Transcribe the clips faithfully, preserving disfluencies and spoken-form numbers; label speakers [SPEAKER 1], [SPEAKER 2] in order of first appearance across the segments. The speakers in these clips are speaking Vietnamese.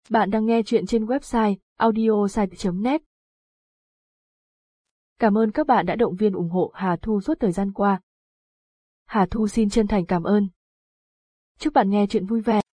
[SPEAKER 1] Bạn đang nghe chuyện trên website audiosite chấm net. Cảm ơn các bạn đã động viên ủng hộ Hà Thu suốt thời gian qua. Hà Thu xin chân thành cảm ơn. Chúc bạn nghe chuyện vui vẻ.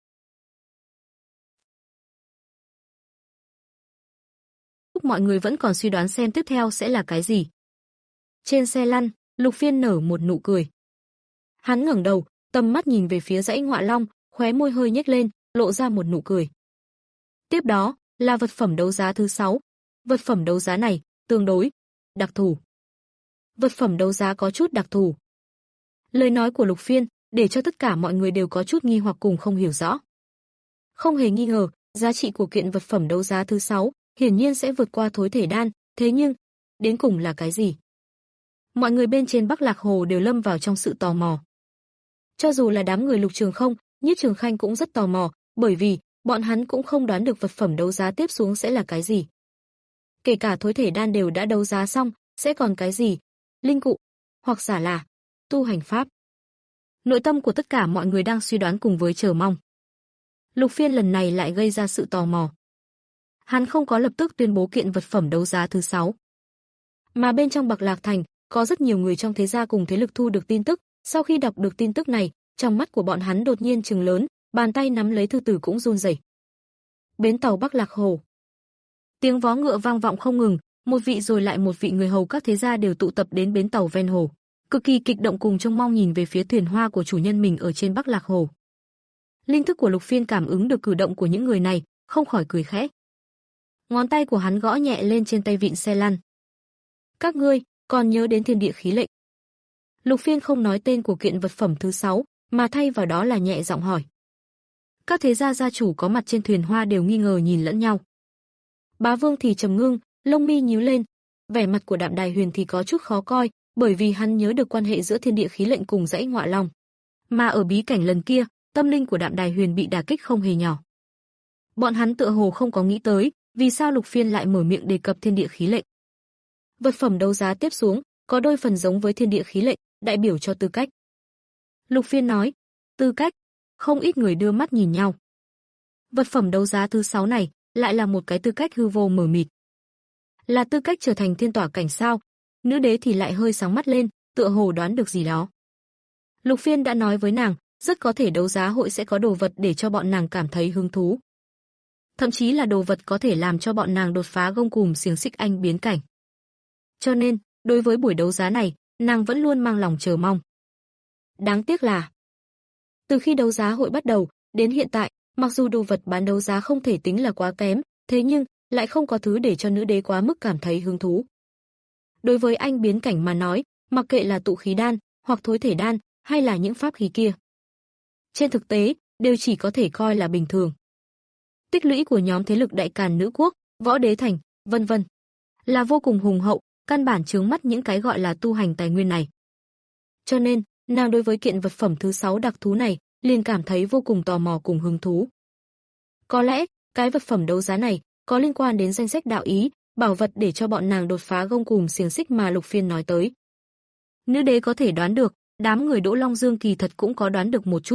[SPEAKER 2] Mọi người vẫn còn suy đoán xem tiếp theo sẽ là cái gì. Trên xe lăn, Lục Phiên nở một nụ cười. Hắn ngẩng đầu, tầm mắt nhìn về phía dãy Ngọa Long, khóe môi hơi nhếch lên, lộ ra một nụ cười. Tiếp đó, là vật phẩm đấu giá thứ sáu. Vật phẩm đấu giá này, tương đối đặc thù. Vật phẩm đấu giá có chút đặc thù. Lời nói của Lục Phiên, để cho tất cả mọi người đều có chút nghi hoặc cùng không hiểu rõ. Không hề nghi ngờ, giá trị của kiện vật phẩm đấu giá thứ sáu, hiển nhiên sẽ vượt qua thối thể đan, thế nhưng, đến cùng là cái gì? Mọi người bên trên Bắc Lạc Hồ đều lâm vào trong sự tò mò. Cho dù là đám người Lục Trường Không, Nhiếp Trường Khanh cũng rất tò mò, bởi vì bọn hắn cũng không đoán được vật phẩm đấu giá tiếp xuống sẽ là cái gì. Kể cả thối thể đan đều đã đấu giá xong, sẽ còn cái gì? Linh cụ, hoặc giả là tu hành pháp. Nội tâm của tất cả mọi người đang suy đoán cùng với chờ mong. Lục Phiên lần này lại gây ra sự tò mò. Hắn không có lập tức tuyên bố kiện vật phẩm đấu giá thứ sáu. Mà bên trong Bạc Lạc Thành, có rất nhiều người trong thế gia cùng thế lực thu được tin tức, sau khi đọc được tin tức này, trong mắt của bọn hắn đột nhiên trừng lớn, bàn tay nắm lấy thư tử cũng run rẩy. Bến tàu Bắc Lạc Hồ. Tiếng vó ngựa vang vọng không ngừng, một vị rồi lại một vị người hầu các thế gia đều tụ tập đến bến tàu ven hồ, cực kỳ kích động cùng trông mong nhìn về phía thuyền hoa của chủ nhân mình ở trên Bắc Lạc Hồ. Linh thức của Lục Phiên cảm ứng được cử động của những người này, không khỏi cười khẽ. Ngón tay của hắn gõ nhẹ lên trên tay vịn xe lăn. Các ngươi còn nhớ đến thiên địa khí lệnh? Lục Phiên không nói tên của kiện vật phẩm thứ sáu, mà thay vào đó là nhẹ giọng hỏi. Các thế gia gia chủ có mặt trên thuyền hoa đều nghi ngờ nhìn lẫn nhau. Bá Vương thì trầm ngưng, lông mi nhíu lên, vẻ mặt của Đạm Đài Huyền thì có chút khó coi, bởi vì hắn nhớ được quan hệ giữa thiên địa khí lệnh cùng dãy Ngọa Long. Mà ở bí cảnh lần kia, tâm linh của Đạm Đài Huyền bị đả kích không hề nhỏ. Bọn hắn tựa hồ không có nghĩ tới, vì sao Lục Phiên lại mở miệng đề cập thiên địa khí lệnh. Vật phẩm đấu giá tiếp xuống, có đôi phần giống với thiên địa khí lệnh, đại biểu cho tư cách. Lục Phiên nói, tư cách, không ít người đưa mắt nhìn nhau. Vật phẩm đấu giá thứ sáu này, lại là một cái tư cách hư vô mờ mịt. Là tư cách trở thành thiên tỏa cảnh sao? Nữ đế thì lại hơi sáng mắt lên, tựa hồ đoán được gì đó. Lục Phiên đã nói với nàng, rất có thể đấu giá hội sẽ có đồ vật để cho bọn nàng cảm thấy hứng thú. Thậm chí là đồ vật có thể làm cho bọn nàng đột phá gông cùm xiềng xích anh biến cảnh. Cho nên, đối với buổi đấu giá này, nàng vẫn luôn mang lòng chờ mong. Đáng tiếc là, từ khi đấu giá hội bắt đầu, đến hiện tại, mặc dù đồ vật bán đấu giá không thể tính là quá kém, thế nhưng, lại không có thứ để cho nữ đế quá mức cảm thấy hứng thú. Đối với anh biến cảnh mà nói, mặc kệ là tụ khí đan, hoặc thối thể đan, hay là những pháp khí kia. Trên thực tế, đều chỉ có thể coi là bình thường. Tích lũy của nhóm thế lực Đại Càn Nữ Quốc, Võ Đế Thành, vân vân là vô cùng hùng hậu, căn bản chướng mắt những cái gọi là tu hành tài nguyên này. Cho nên, nàng đối với kiện vật phẩm thứ sáu đặc thú này, liền cảm thấy vô cùng tò mò cùng hứng thú. Có lẽ, cái vật phẩm đấu giá này có liên quan đến danh sách đạo ý, bảo vật để cho bọn nàng đột phá gông cùm xiềng xích mà Lục Phiên nói tới. Nữ đế có thể đoán được, đám người Đỗ Long Dương kỳ thật cũng có đoán được một chút.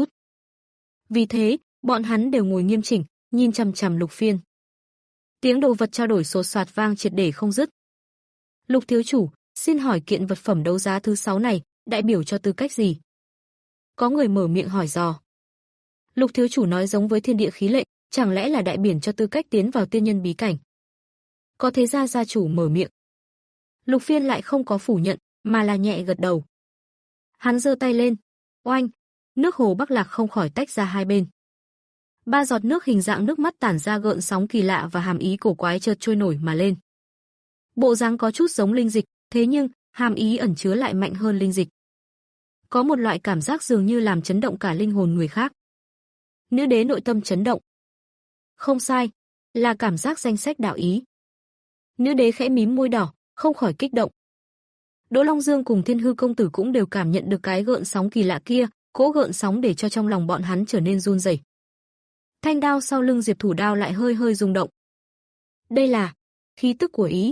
[SPEAKER 2] Vì thế, bọn hắn đều ngồi nghiêm chỉnh, nhìn chằm chằm Lục Phiên. Tiếng đồ vật trao đổi xột xoạt vang triệt để không dứt. Lục thiếu chủ, xin hỏi kiện vật phẩm đấu giá thứ sáu này, đại biểu cho tư cách gì? Có người mở miệng hỏi dò. Lục thiếu chủ nói giống với thiên địa khí lệnh, chẳng lẽ là đại biểu cho tư cách tiến vào tiên nhân bí cảnh? Có thế gia gia chủ mở miệng. Lục Phiên lại không có phủ nhận, mà là nhẹ gật đầu. Hắn giơ tay lên, oanh, nước hồ Bắc Lạc không khỏi tách ra hai bên. Ba giọt nước hình dạng nước mắt tản ra gợn sóng kỳ lạ và hàm ý cổ quái chợt trôi nổi mà lên. Bộ dáng có chút giống linh dịch, thế nhưng hàm ý ẩn chứa lại mạnh hơn linh dịch. Có một loại cảm giác dường như làm chấn động cả linh hồn người khác. Nữ đế nội tâm chấn động. Không sai, là cảm giác danh sách đạo ý. Nữ đế khẽ mím môi đỏ, không khỏi kích động. Đỗ Long Dương cùng Thiên Hư công tử cũng đều cảm nhận được cái gợn sóng kỳ lạ kia, cỗ gợn sóng để cho trong lòng bọn hắn trở nên run rẩy. Thanh đao sau lưng Diệp Thủ Đao lại hơi hơi rung động. Đây là khí tức của ý.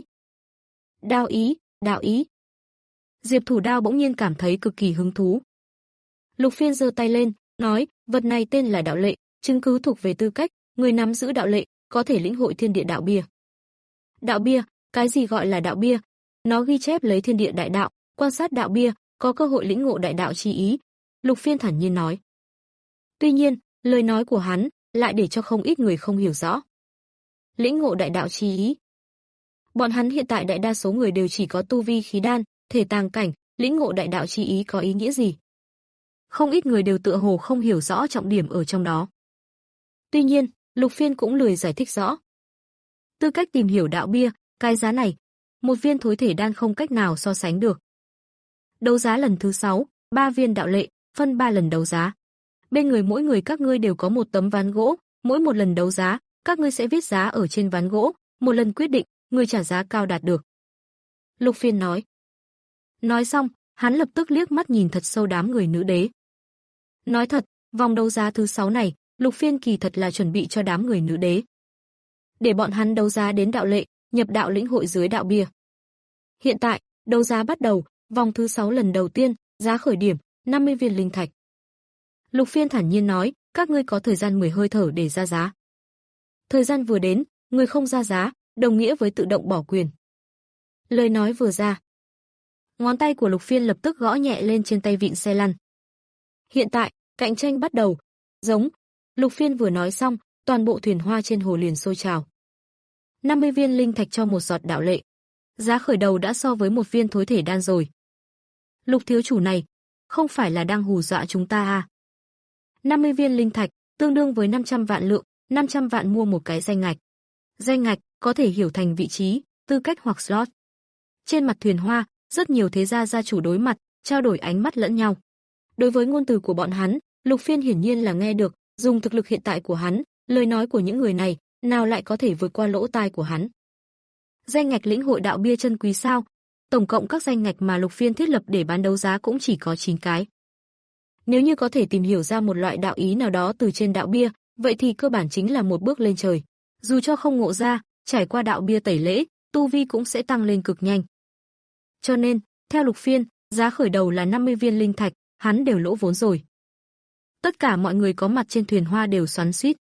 [SPEAKER 2] Đao ý, đạo ý. Diệp Thủ Đao bỗng nhiên cảm thấy cực kỳ hứng thú. Lục Phiên giơ tay lên, nói, vật này tên là đạo lệ, chứng cứ thuộc về tư cách, người nắm giữ đạo lệ, có thể lĩnh hội thiên địa đạo bia. Đạo bia, cái gì gọi là đạo bia? Nó ghi chép lấy thiên địa đại đạo, quan sát đạo bia, có cơ hội lĩnh ngộ đại đạo chi ý. Lục Phiên thản nhiên nói. Tuy nhiên, lời nói của hắn lại để cho không ít người không hiểu rõ. Lĩnh ngộ đại đạo chi ý. Bọn hắn hiện tại đại đa số người đều chỉ có tu vi khí đan, thể tàng cảnh, lĩnh ngộ đại đạo chi ý có ý nghĩa gì? Không ít người đều tựa hồ không hiểu rõ trọng điểm ở trong đó. Tuy nhiên, Lục Phiên cũng lười giải thích rõ. Tư cách tìm hiểu đạo bia, cái giá này, một viên thối thể đan không cách nào so sánh được. Đấu giá lần thứ sáu, ba viên đạo lệ, phân ba lần đấu giá. Bên người mỗi người các ngươi đều có một tấm ván gỗ, mỗi một lần đấu giá, các ngươi sẽ viết giá ở trên ván gỗ, một lần quyết định, người trả giá cao đạt được. Lục Phiên nói. Nói xong, hắn lập tức liếc mắt nhìn thật sâu đám người nữ đế. Nói thật, vòng đấu giá thứ sáu này, Lục Phiên kỳ thật là chuẩn bị cho đám người nữ đế. Để bọn hắn đấu giá đến đạo lệ, nhập đạo lĩnh hội dưới đạo bia. Hiện tại, đấu giá bắt đầu, vòng thứ sáu lần đầu tiên, giá khởi điểm, năm mươi viên linh thạch. Lục Phiên thản nhiên nói, các ngươi có thời gian mười hơi thở để ra giá. Thời gian vừa đến, người không ra giá, đồng nghĩa với tự động bỏ quyền. Lời nói vừa ra. Ngón tay của Lục Phiên lập tức gõ nhẹ lên trên tay vịn xe lăn. Hiện tại, cạnh tranh bắt đầu. Giống. Lục Phiên vừa nói xong, toàn bộ thuyền hoa trên hồ liền sôi trào. năm mươi viên linh thạch cho một giọt đạo lệ. Giá khởi đầu đã so với một viên thối thể đan rồi. Lục thiếu chủ này, không phải là đang hù dọa chúng ta à? năm mươi viên linh thạch, tương đương với năm trăm vạn lượng, năm trăm vạn mua một cái danh ngạch. Danh ngạch có thể hiểu thành vị trí, tư cách hoặc slot. Trên mặt thuyền hoa, rất nhiều thế gia gia chủ đối mặt, trao đổi ánh mắt lẫn nhau. Đối với ngôn từ của bọn hắn, Lục Phiên hiển nhiên là nghe được, dùng thực lực hiện tại của hắn, lời nói của những người này, nào lại có thể vượt qua lỗ tai của hắn. Danh ngạch lĩnh hội đạo bia chân quý sao? Tổng cộng các danh ngạch mà Lục Phiên thiết lập để bán đấu giá cũng chỉ có chín cái. Nếu như có thể tìm hiểu ra một loại đạo ý nào đó từ trên đạo bia, vậy thì cơ bản chính là một bước lên trời. Dù cho không ngộ ra, trải qua đạo bia tẩy lễ, tu vi cũng sẽ tăng lên cực nhanh. Cho nên, theo Lục Phiên, giá khởi đầu là năm mươi viên linh thạch, hắn đều lỗ vốn rồi. Tất cả mọi người có mặt trên thuyền hoa đều xoắn xuýt.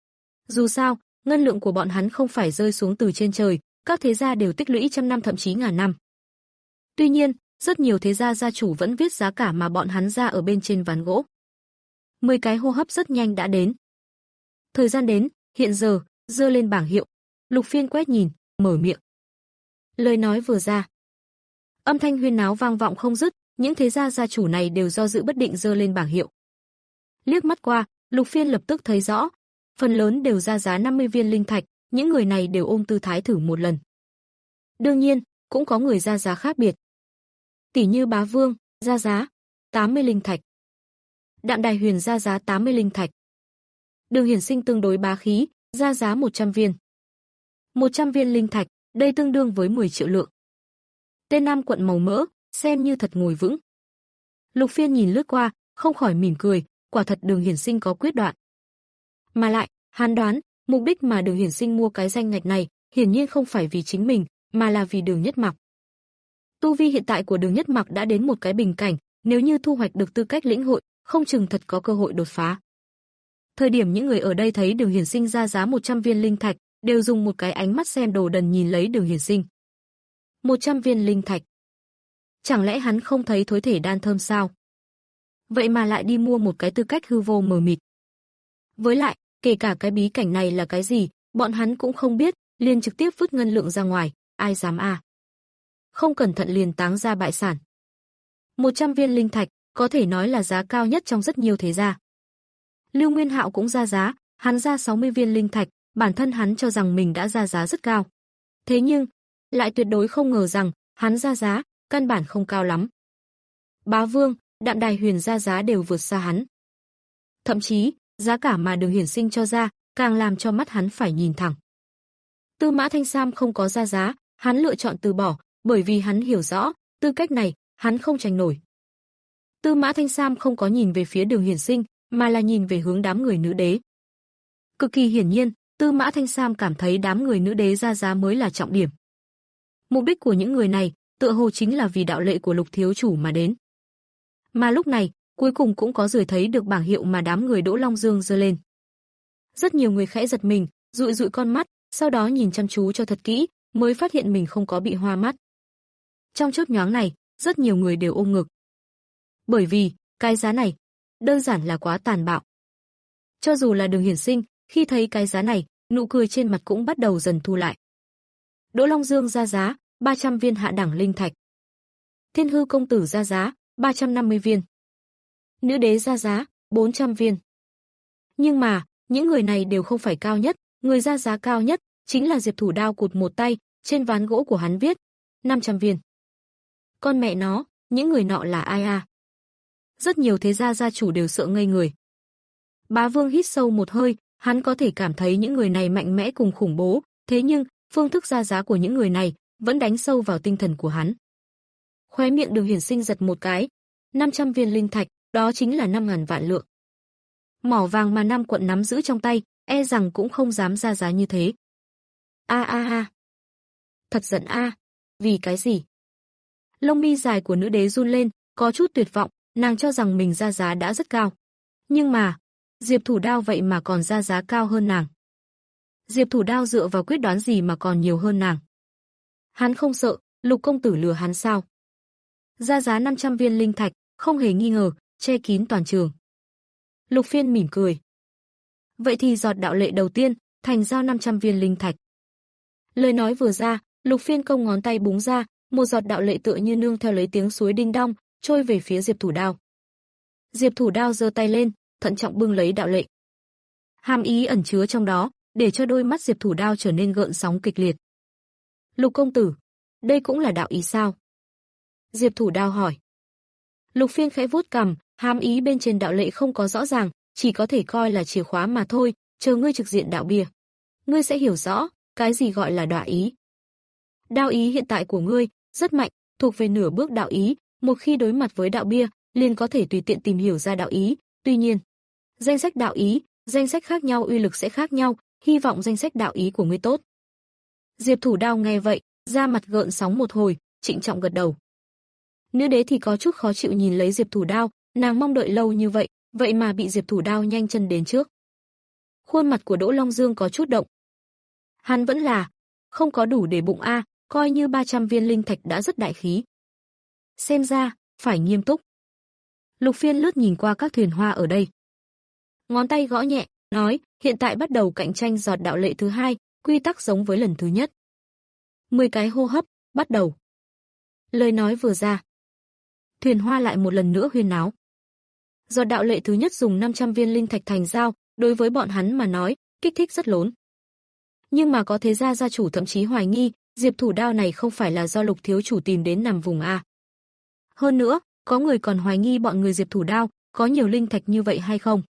[SPEAKER 2] Dù sao, ngân lượng của bọn hắn không phải rơi xuống từ trên trời, các thế gia đều tích lũy trăm năm thậm chí ngàn năm. Tuy nhiên, rất nhiều thế gia gia chủ vẫn viết giá cả mà bọn hắn ra ở bên trên ván gỗ. Mười cái hô hấp rất nhanh đã đến. Thời gian đến, hiện giờ, giơ lên bảng hiệu. Lục Phiên quét nhìn, mở miệng. Lời nói vừa ra. Âm thanh huyên náo vang vọng không dứt, những thế gia gia chủ này đều do dự bất định giơ lên bảng hiệu. Liếc mắt qua, Lục Phiên lập tức thấy rõ, phần lớn đều ra giá năm mươi viên linh thạch, những người này đều ôm tư thái thử một lần. Đương nhiên, cũng có người ra giá khác biệt. Tỷ như Bá Vương, ra giá tám mươi linh thạch. Đạm Đài Huyền ra giá tám mươi linh thạch. Đường Hiển Sinh tương đối bá khí, ra giá một trăm viên. một trăm viên linh thạch, đây tương đương với mười triệu lượng. Tên Nam quận màu mỡ, xem như thật ngồi vững. Lục Phiên nhìn lướt qua, không khỏi mỉm cười, quả thật Đường Hiển Sinh có quyết đoán. Mà lại, hắn đoán, mục đích mà Đường Hiển Sinh mua cái danh ngạch này, hiển nhiên không phải vì chính mình, mà là vì Đường Nhất Mặc. Tu vi hiện tại của Đường Nhất Mặc đã đến một cái bình cảnh, nếu như thu hoạch được tư cách lĩnh hội, không chừng thật có cơ hội đột phá. Thời điểm những người ở đây thấy Đường Hiển Sinh ra giá một trăm viên linh thạch, đều dùng một cái ánh mắt xem đồ đần nhìn lấy Đường Hiển Sinh. một trăm viên linh thạch. Chẳng lẽ hắn không thấy thối thể đan thơm sao? Vậy mà lại đi mua một cái tư cách hư vô mờ mịt. Với lại, kể cả cái bí cảnh này là cái gì, bọn hắn cũng không biết, liền trực tiếp vứt ngân lượng ra ngoài, ai dám à? Không cẩn thận liền táng ra bại sản. một trăm viên linh thạch, có thể nói là giá cao nhất trong rất nhiều thế gia. Lưu Nguyên Hạo cũng ra giá, hắn ra sáu mươi viên linh thạch, bản thân hắn cho rằng mình đã ra giá rất cao. Thế nhưng, lại tuyệt đối không ngờ rằng, hắn ra giá, căn bản không cao lắm. Bá Vương, Đạm Đài Huyền ra giá đều vượt xa hắn. Thậm chí, giá cả mà Đường Hiển Sinh cho ra, càng làm cho mắt hắn phải nhìn thẳng. Tư Mã Thanh Sam không có ra giá, hắn lựa chọn từ bỏ, bởi vì hắn hiểu rõ, tư cách này, hắn không tranh nổi. Tư Mã Thanh Sam không có nhìn về phía Đường Hiển Sinh, mà là nhìn về hướng đám người nữ đế. Cực kỳ hiển nhiên, Tư Mã Thanh Sam cảm thấy đám người nữ đế ra giá mới là trọng điểm. Mục đích của những người này, tựa hồ chính là vì đạo lệ của Lục thiếu chủ mà đến. Mà lúc này, cuối cùng cũng có người thấy được bảng hiệu mà đám người Đỗ Long Dương giơ lên. Rất nhiều người khẽ giật mình, dụi dụi con mắt, sau đó nhìn chăm chú cho thật kỹ, mới phát hiện mình không có bị hoa mắt. Trong chớp nhoáng này, rất nhiều người đều ôm ngực. Bởi vì, cái giá này, đơn giản là quá tàn bạo. Cho dù là Đường Hiển Sinh, khi thấy cái giá này, nụ cười trên mặt cũng bắt đầu dần thu lại. Đỗ Long Dương ra giá, ba trăm viên hạ đẳng linh thạch. Thiên Hư công tử ra giá, ba trăm năm mươi viên. Nữ đế ra giá, bốn trăm viên. Nhưng mà, những người này đều không phải cao nhất, người ra giá cao nhất chính là Diệp Thủ Đao cụt một tay, trên ván gỗ của hắn viết năm trăm viên. Con mẹ nó, những người nọ là ai à? Rất nhiều thế gia gia chủ đều sợ ngây người. Bá Vương hít sâu một hơi, hắn có thể cảm thấy những người này mạnh mẽ cùng khủng bố, thế nhưng, phương thức ra giá của những người này vẫn đánh sâu vào tinh thần của hắn. Khóe miệng Đường Hiển Sinh giật một cái, năm trăm viên linh thạch, đó chính là năm ngàn vạn lượng. Mỏ vàng mà Nam quận nắm giữ trong tay, e rằng cũng không dám ra giá như thế. A a a. Thật giận a, vì cái gì? Lông mi dài của nữ đế run lên, có chút tuyệt vọng, nàng cho rằng mình ra giá đã rất cao. Nhưng mà, Diệp Thủ Đao vậy mà còn ra giá cao hơn nàng. Diệp Thủ Đao dựa vào quyết đoán gì mà còn nhiều hơn nàng? Hắn không sợ, Lục công tử lừa hắn sao? Ra giá năm trăm viên linh thạch, không hề nghi ngờ, che kín toàn trường. Lục Phiên mỉm cười. Vậy thì giọt đạo lệ đầu tiên, thành giao năm trăm viên linh thạch. Lời nói vừa ra, Lục Phiên công ngón tay búng ra, một giọt đạo lệ tựa như nương theo lấy tiếng suối đinh đong, trôi về phía Diệp Thủ Đao. Diệp Thủ Đao giơ tay lên, thận trọng bưng lấy đạo lệ. Hàm ý ẩn chứa trong đó, để cho đôi mắt Diệp Thủ Đao trở nên gợn sóng kịch liệt. Lục công tử, đây cũng là đạo ý sao? Diệp Thủ Đao hỏi. Lục Phiên khẽ vuốt cằm, hàm ý bên trên đạo lệ không có rõ ràng, chỉ có thể coi là chìa khóa mà thôi, chờ ngươi trực diện đạo bia. Ngươi sẽ hiểu rõ, cái gì gọi là đạo ý. Đạo ý hiện tại của ngươi, rất mạnh, thuộc về nửa bước đạo ý, một khi đối mặt với đạo bia, liền có thể tùy tiện tìm hiểu ra đạo ý, tuy nhiên, danh sách đạo ý, danh sách khác nhau uy lực sẽ khác nhau, hy vọng danh sách đạo ý của ngươi tốt. Diệp Thủ Đao nghe vậy, da mặt gợn sóng một hồi, trịnh trọng gật đầu. Nữ đế thì có chút khó chịu nhìn lấy Diệp Thủ Đao, nàng mong đợi lâu như vậy, vậy mà bị Diệp Thủ Đao nhanh chân đến trước. Khuôn mặt của Đỗ Long Dương có chút động. Hắn vẫn là không có đủ để bụng a, coi như ba trăm viên linh thạch đã rất đại khí. Xem ra, phải nghiêm túc. Lục Phiên lướt nhìn qua các thuyền hoa ở đây. Ngón tay gõ nhẹ, nói, hiện tại bắt đầu cạnh tranh giọt đạo lệ thứ hai, quy tắc giống với lần thứ nhất. Mười cái hô hấp, bắt đầu. Lời nói vừa ra, thuyền hoa lại một lần nữa huyên náo. Giọt đạo lệ thứ nhất dùng năm trăm viên linh thạch thành giao, đối với bọn hắn mà nói, kích thích rất lớn. Nhưng mà có thế gia gia chủ thậm chí hoài nghi, Diệp Thủ Đao này không phải là do Lục thiếu chủ tìm đến nằm vùng a. Hơn nữa, có người còn hoài nghi bọn người Diệp Thủ Đao có nhiều linh thạch như vậy hay không.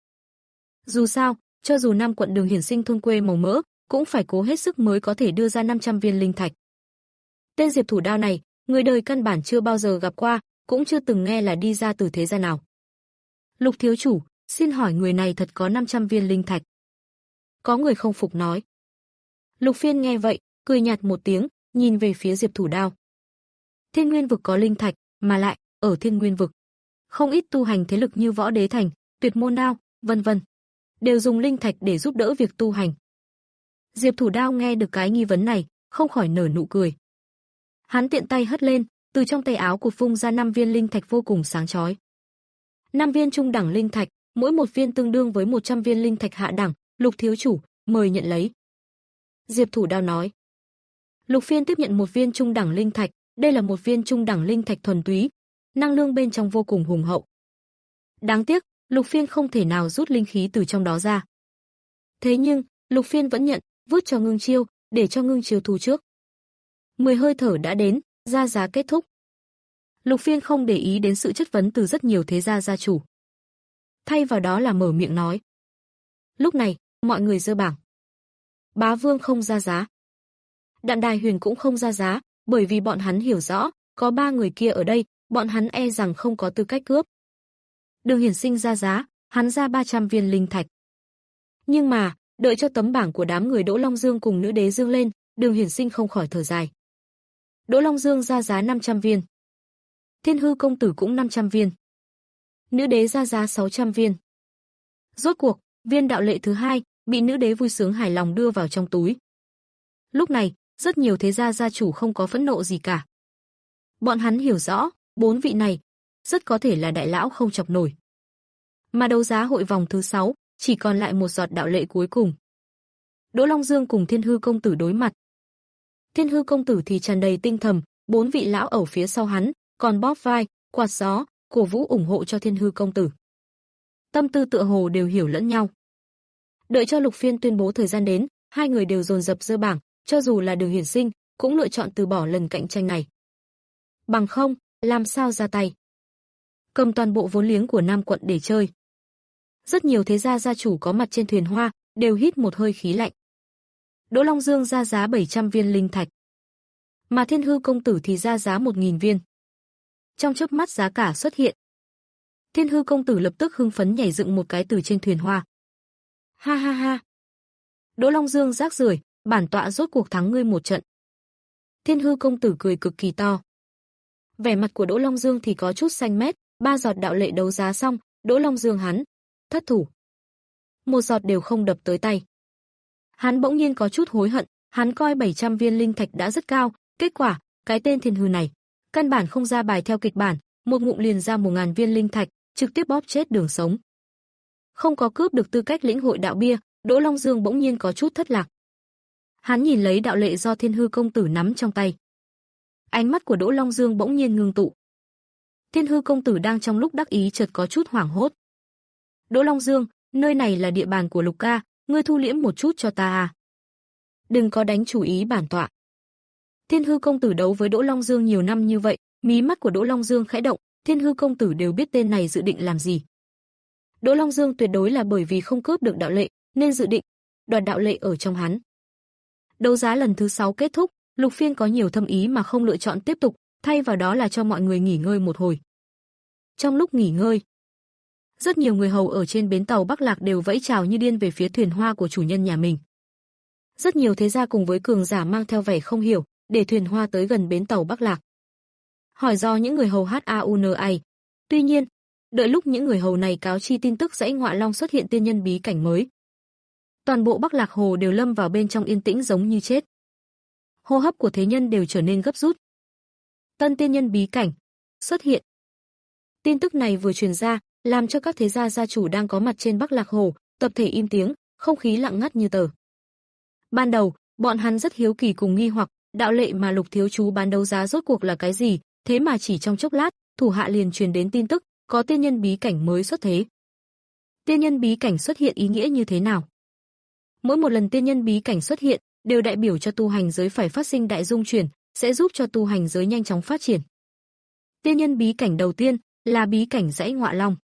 [SPEAKER 2] Dù sao, cho dù Nam quận Đường Hiển Sinh thôn quê màu mỡ, cũng phải cố hết sức mới có thể đưa ra năm trăm viên linh thạch. Tên Diệp Thủ Đao này, người đời căn bản chưa bao giờ gặp qua, cũng chưa từng nghe là đi ra từ thế gia nào. Lục thiếu chủ, xin hỏi người này thật có năm trăm viên linh thạch? Có người không phục nói. Lục Phiên nghe vậy, cười nhạt một tiếng, nhìn về phía Diệp Thủ Đao. Thiên Nguyên vực có linh thạch, mà lại ở Thiên Nguyên vực, không ít tu hành thế lực như Võ Đế Thành, Tuyệt Môn Đao, vân vân, đều dùng linh thạch để giúp đỡ việc tu hành. Diệp Thủ Đao nghe được cái nghi vấn này, không khỏi nở nụ cười. Hắn tiện tay hất lên, từ trong tay áo cụt phung ra năm viên linh thạch vô cùng sáng chói. Năm viên trung đẳng linh thạch, mỗi một viên tương đương với một trăm viên linh thạch hạ đẳng, Lục thiếu chủ, mời nhận lấy. Diệp Thủ Đao nói. Lục Phiên tiếp nhận một viên trung đẳng linh thạch, đây là một viên trung đẳng linh thạch thuần túy, năng lượng bên trong vô cùng hùng hậu. Đáng tiếc, Lục Phiên không thể nào rút linh khí từ trong đó ra. Thế nhưng, Lục Phiên vẫn nhận, vứt cho Ngưng Chiêu, để cho Ngưng Chiêu thu trước. Mười hơi thở đã đến, ra giá kết thúc. Lục Phiên không để ý đến sự chất vấn từ rất nhiều thế gia gia chủ. Thay vào đó là mở miệng nói. Lúc này, mọi người dơ bảng. Bá Vương không ra giá. Đạm Đài Huyền cũng không ra giá, bởi vì bọn hắn hiểu rõ, có ba người kia ở đây, bọn hắn e rằng không có tư cách cướp. Đường Hiển Sinh ra giá, hắn ra ba trăm viên linh thạch. Nhưng mà, đợi cho tấm bảng của đám người Đỗ Long Dương cùng nữ đế dương lên, Đường Hiển Sinh không khỏi thở dài. Đỗ Long Dương ra giá năm trăm viên. Thiên Hư công tử cũng năm trăm viên. Nữ đế ra giá sáu trăm viên. Rốt cuộc, viên đạo lệ thứ hai, bị nữ đế vui sướng hài lòng đưa vào trong túi. Lúc này, rất nhiều thế gia gia chủ không có phẫn nộ gì cả. Bọn hắn hiểu rõ, bốn vị này rất có thể là đại lão không chọc nổi. Mà đấu giá hội vòng thứ sáu, chỉ còn lại một giọt đạo lệ cuối cùng. Đỗ Long Dương cùng Thiên Hư công tử đối mặt. Thiên Hư công tử thì tràn đầy tinh thần, bốn vị lão ở phía sau hắn, còn bóp vai, quạt gió, cổ vũ ủng hộ cho Thiên Hư công tử. Tâm tư tựa hồ đều hiểu lẫn nhau. Đợi cho Lục Phiên tuyên bố thời gian đến, hai người đều dồn dập giơ bảng, cho dù là Đường Hiển Sinh, cũng lựa chọn từ bỏ lần cạnh tranh này. Bằng không, làm sao ra tay? Cầm toàn bộ vốn liếng của Nam quận để chơi. Rất nhiều thế gia gia chủ có mặt trên thuyền hoa, đều hít một hơi khí lạnh. Đỗ Long Dương ra giá bảy trăm viên linh thạch, mà Thiên Hư công tử thì ra giá một nghìn viên. Trong chớp mắt giá cả xuất hiện. Thiên Hư công tử lập tức hưng phấn nhảy dựng một cái từ trên thuyền hoa. Ha ha ha. Đỗ Long Dương rác rưởi, bản tọa rốt cuộc thắng ngươi một trận. Thiên Hư công tử cười cực kỳ to. Vẻ mặt của Đỗ Long Dương thì có chút xanh mét, ba giọt đạo lệ đấu giá xong, Đỗ Long Dương hắn thất thủ. Một giọt đều không đập tới tay. Hắn bỗng nhiên có chút hối hận, hắn coi bảy trăm viên linh thạch đã rất cao, kết quả, cái tên Thiên Hư này, căn bản không ra bài theo kịch bản, một ngụm liền ra một ngàn viên linh thạch, trực tiếp bóp chết Đường Sống. Không có cướp được tư cách lĩnh hội đạo bia, Đỗ Long Dương bỗng nhiên có chút thất lạc. Hắn nhìn lấy đạo lệ do Thiên Hư công tử nắm trong tay. Ánh mắt của Đỗ Long Dương bỗng nhiên ngưng tụ. Thiên Hư công tử đang trong lúc đắc ý chợt có chút hoảng hốt. Đỗ Long Dương, nơi này là địa bàn của Lục ca, ngươi thu liễm một chút cho ta à. Đừng có đánh chủ ý bản tọa. Thiên Hư công tử đấu với Đỗ Long Dương nhiều năm như vậy, mí mắt của Đỗ Long Dương khẽ động, Thiên Hư công tử đều biết tên này dự định làm gì. Đỗ Long Dương tuyệt đối là bởi vì không cướp được đạo lệ, nên dự định đoạt đạo lệ ở trong hắn. Đấu giá lần thứ sáu kết thúc, Lục Phiên có nhiều thâm ý mà không lựa chọn tiếp tục, thay vào đó là cho mọi người nghỉ ngơi một hồi. Trong lúc nghỉ ngơi, rất nhiều người hầu ở trên bến tàu Bắc Lạc đều vẫy chào như điên về phía thuyền hoa của chủ nhân nhà mình. Rất nhiều thế gia cùng với cường giả mang theo vẻ không hiểu, để thuyền hoa tới gần bến tàu Bắc Lạc. Hỏi do những người hầu Hauna. Tuy nhiên, đợi lúc những người hầu này cáo chi tin tức dãy Ngọa Long xuất hiện tiên nhân bí cảnh mới, toàn bộ Bắc Lạc Hồ đều lâm vào bên trong yên tĩnh giống như chết. Hô hấp của thế nhân đều trở nên gấp rút. Tân tiên nhân bí cảnh xuất hiện. Tin tức này vừa truyền ra, làm cho các thế gia gia chủ đang có mặt trên Bắc Lạc Hồ tập thể im tiếng, không khí lặng ngắt như tờ. Ban đầu, bọn hắn rất hiếu kỳ cùng nghi hoặc, đạo lệ mà Lục thiếu chú bán đấu giá rốt cuộc là cái gì, thế mà chỉ trong chốc lát, thủ hạ liền truyền đến tin tức, có tiên nhân bí cảnh mới xuất thế. Tiên nhân bí cảnh xuất hiện ý nghĩa như thế nào? Mỗi một lần tiên nhân bí cảnh xuất hiện, đều đại biểu cho tu hành giới phải phát sinh đại dung chuyển, sẽ giúp cho tu hành giới nhanh chóng phát triển. Tiên nhân bí cảnh đầu tiên là bí cảnh dãy Ngọa Long.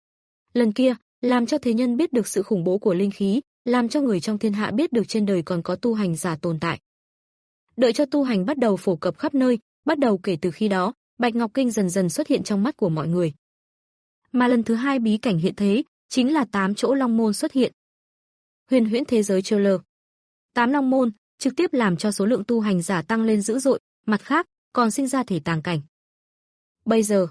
[SPEAKER 2] Lần kia, làm cho thế nhân biết được sự khủng bố của linh khí, làm cho người trong thiên hạ biết được trên đời còn có tu hành giả tồn tại. Đợi cho tu hành bắt đầu phổ cập khắp nơi, bắt đầu kể từ khi đó, Bạch Ngọc Kinh dần dần xuất hiện trong mắt của mọi người. Mà lần thứ hai bí cảnh hiện thế, chính là tám chỗ long môn xuất hiện. Huyền huyễn thế giới trailer. Tám long môn, trực tiếp làm cho số lượng tu hành giả tăng lên dữ dội, mặt khác, còn sinh ra thể tàng cảnh. Bây giờ,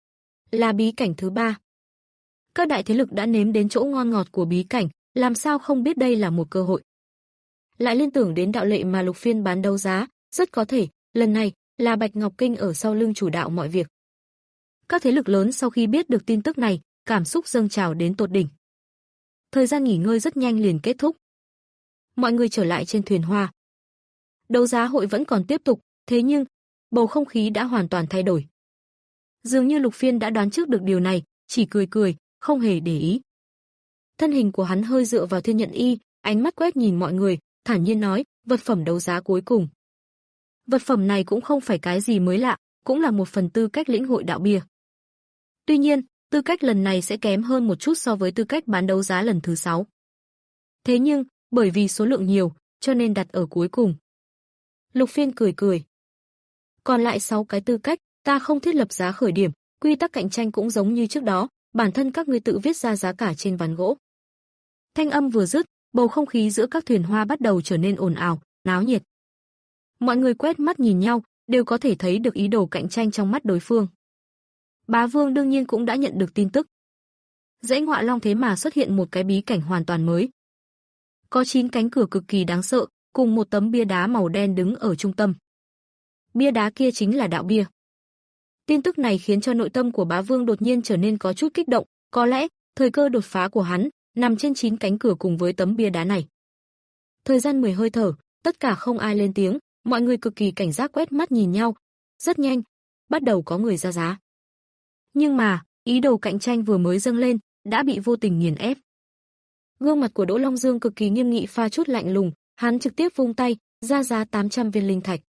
[SPEAKER 2] là bí cảnh thứ ba. Các đại thế lực đã nếm đến chỗ ngon ngọt của bí cảnh, làm sao không biết đây là một cơ hội. Lại liên tưởng đến đạo lệ mà Lục Phiên bán đấu giá, rất có thể, lần này, là Bạch Ngọc Kinh ở sau lưng chủ đạo mọi việc. Các thế lực lớn sau khi biết được tin tức này, cảm xúc dâng trào đến tột đỉnh. Thời gian nghỉ ngơi rất nhanh liền kết thúc. Mọi người trở lại trên thuyền hoa. Đấu giá hội vẫn còn tiếp tục, thế nhưng, bầu không khí đã hoàn toàn thay đổi. Dường như Lục Phiên đã đoán trước được điều này, chỉ cười cười, không hề để ý. Thân hình của hắn hơi dựa vào thiên nhận y, ánh mắt quét nhìn mọi người, thản nhiên nói, vật phẩm đấu giá cuối cùng. Vật phẩm này cũng không phải cái gì mới lạ, cũng là một phần tư cách lĩnh hội đạo bia. Tuy nhiên, tư cách lần này sẽ kém hơn một chút so với tư cách bán đấu giá lần thứ sáu. Thế nhưng, bởi vì số lượng nhiều, cho nên đặt ở cuối cùng. Lục Phiên cười cười. Còn lại sáu cái tư cách, ta không thiết lập giá khởi điểm, quy tắc cạnh tranh cũng giống như trước đó, bản thân các ngươi tự viết ra giá cả trên ván gỗ. Thanh âm vừa dứt, bầu không khí giữa các thuyền hoa bắt đầu trở nên ồn ào, náo nhiệt. Mọi người quét mắt nhìn nhau, đều có thể thấy được ý đồ cạnh tranh trong mắt đối phương. Bá Vương đương nhiên cũng đã nhận được tin tức. Dãy Ngọa Long thế mà xuất hiện một cái bí cảnh hoàn toàn mới. Có chín cánh cửa cực kỳ đáng sợ, cùng một tấm bia đá màu đen đứng ở trung tâm. Bia đá kia chính là đạo bia. Tin tức này khiến cho nội tâm của Bá Vương đột nhiên trở nên có chút kích động, có lẽ thời cơ đột phá của hắn nằm trên chín cánh cửa cùng với tấm bia đá này. Thời gian mười hơi thở, tất cả không ai lên tiếng, mọi người cực kỳ cảnh giác quét mắt nhìn nhau. Rất nhanh, bắt đầu có người ra giá. Nhưng mà, ý đồ cạnh tranh vừa mới dâng lên, đã bị vô tình nghiền ép. Gương mặt của Đỗ Long Dương cực kỳ nghiêm nghị pha chút lạnh lùng, hắn trực tiếp vung tay, ra giá tám trăm viên linh thạch.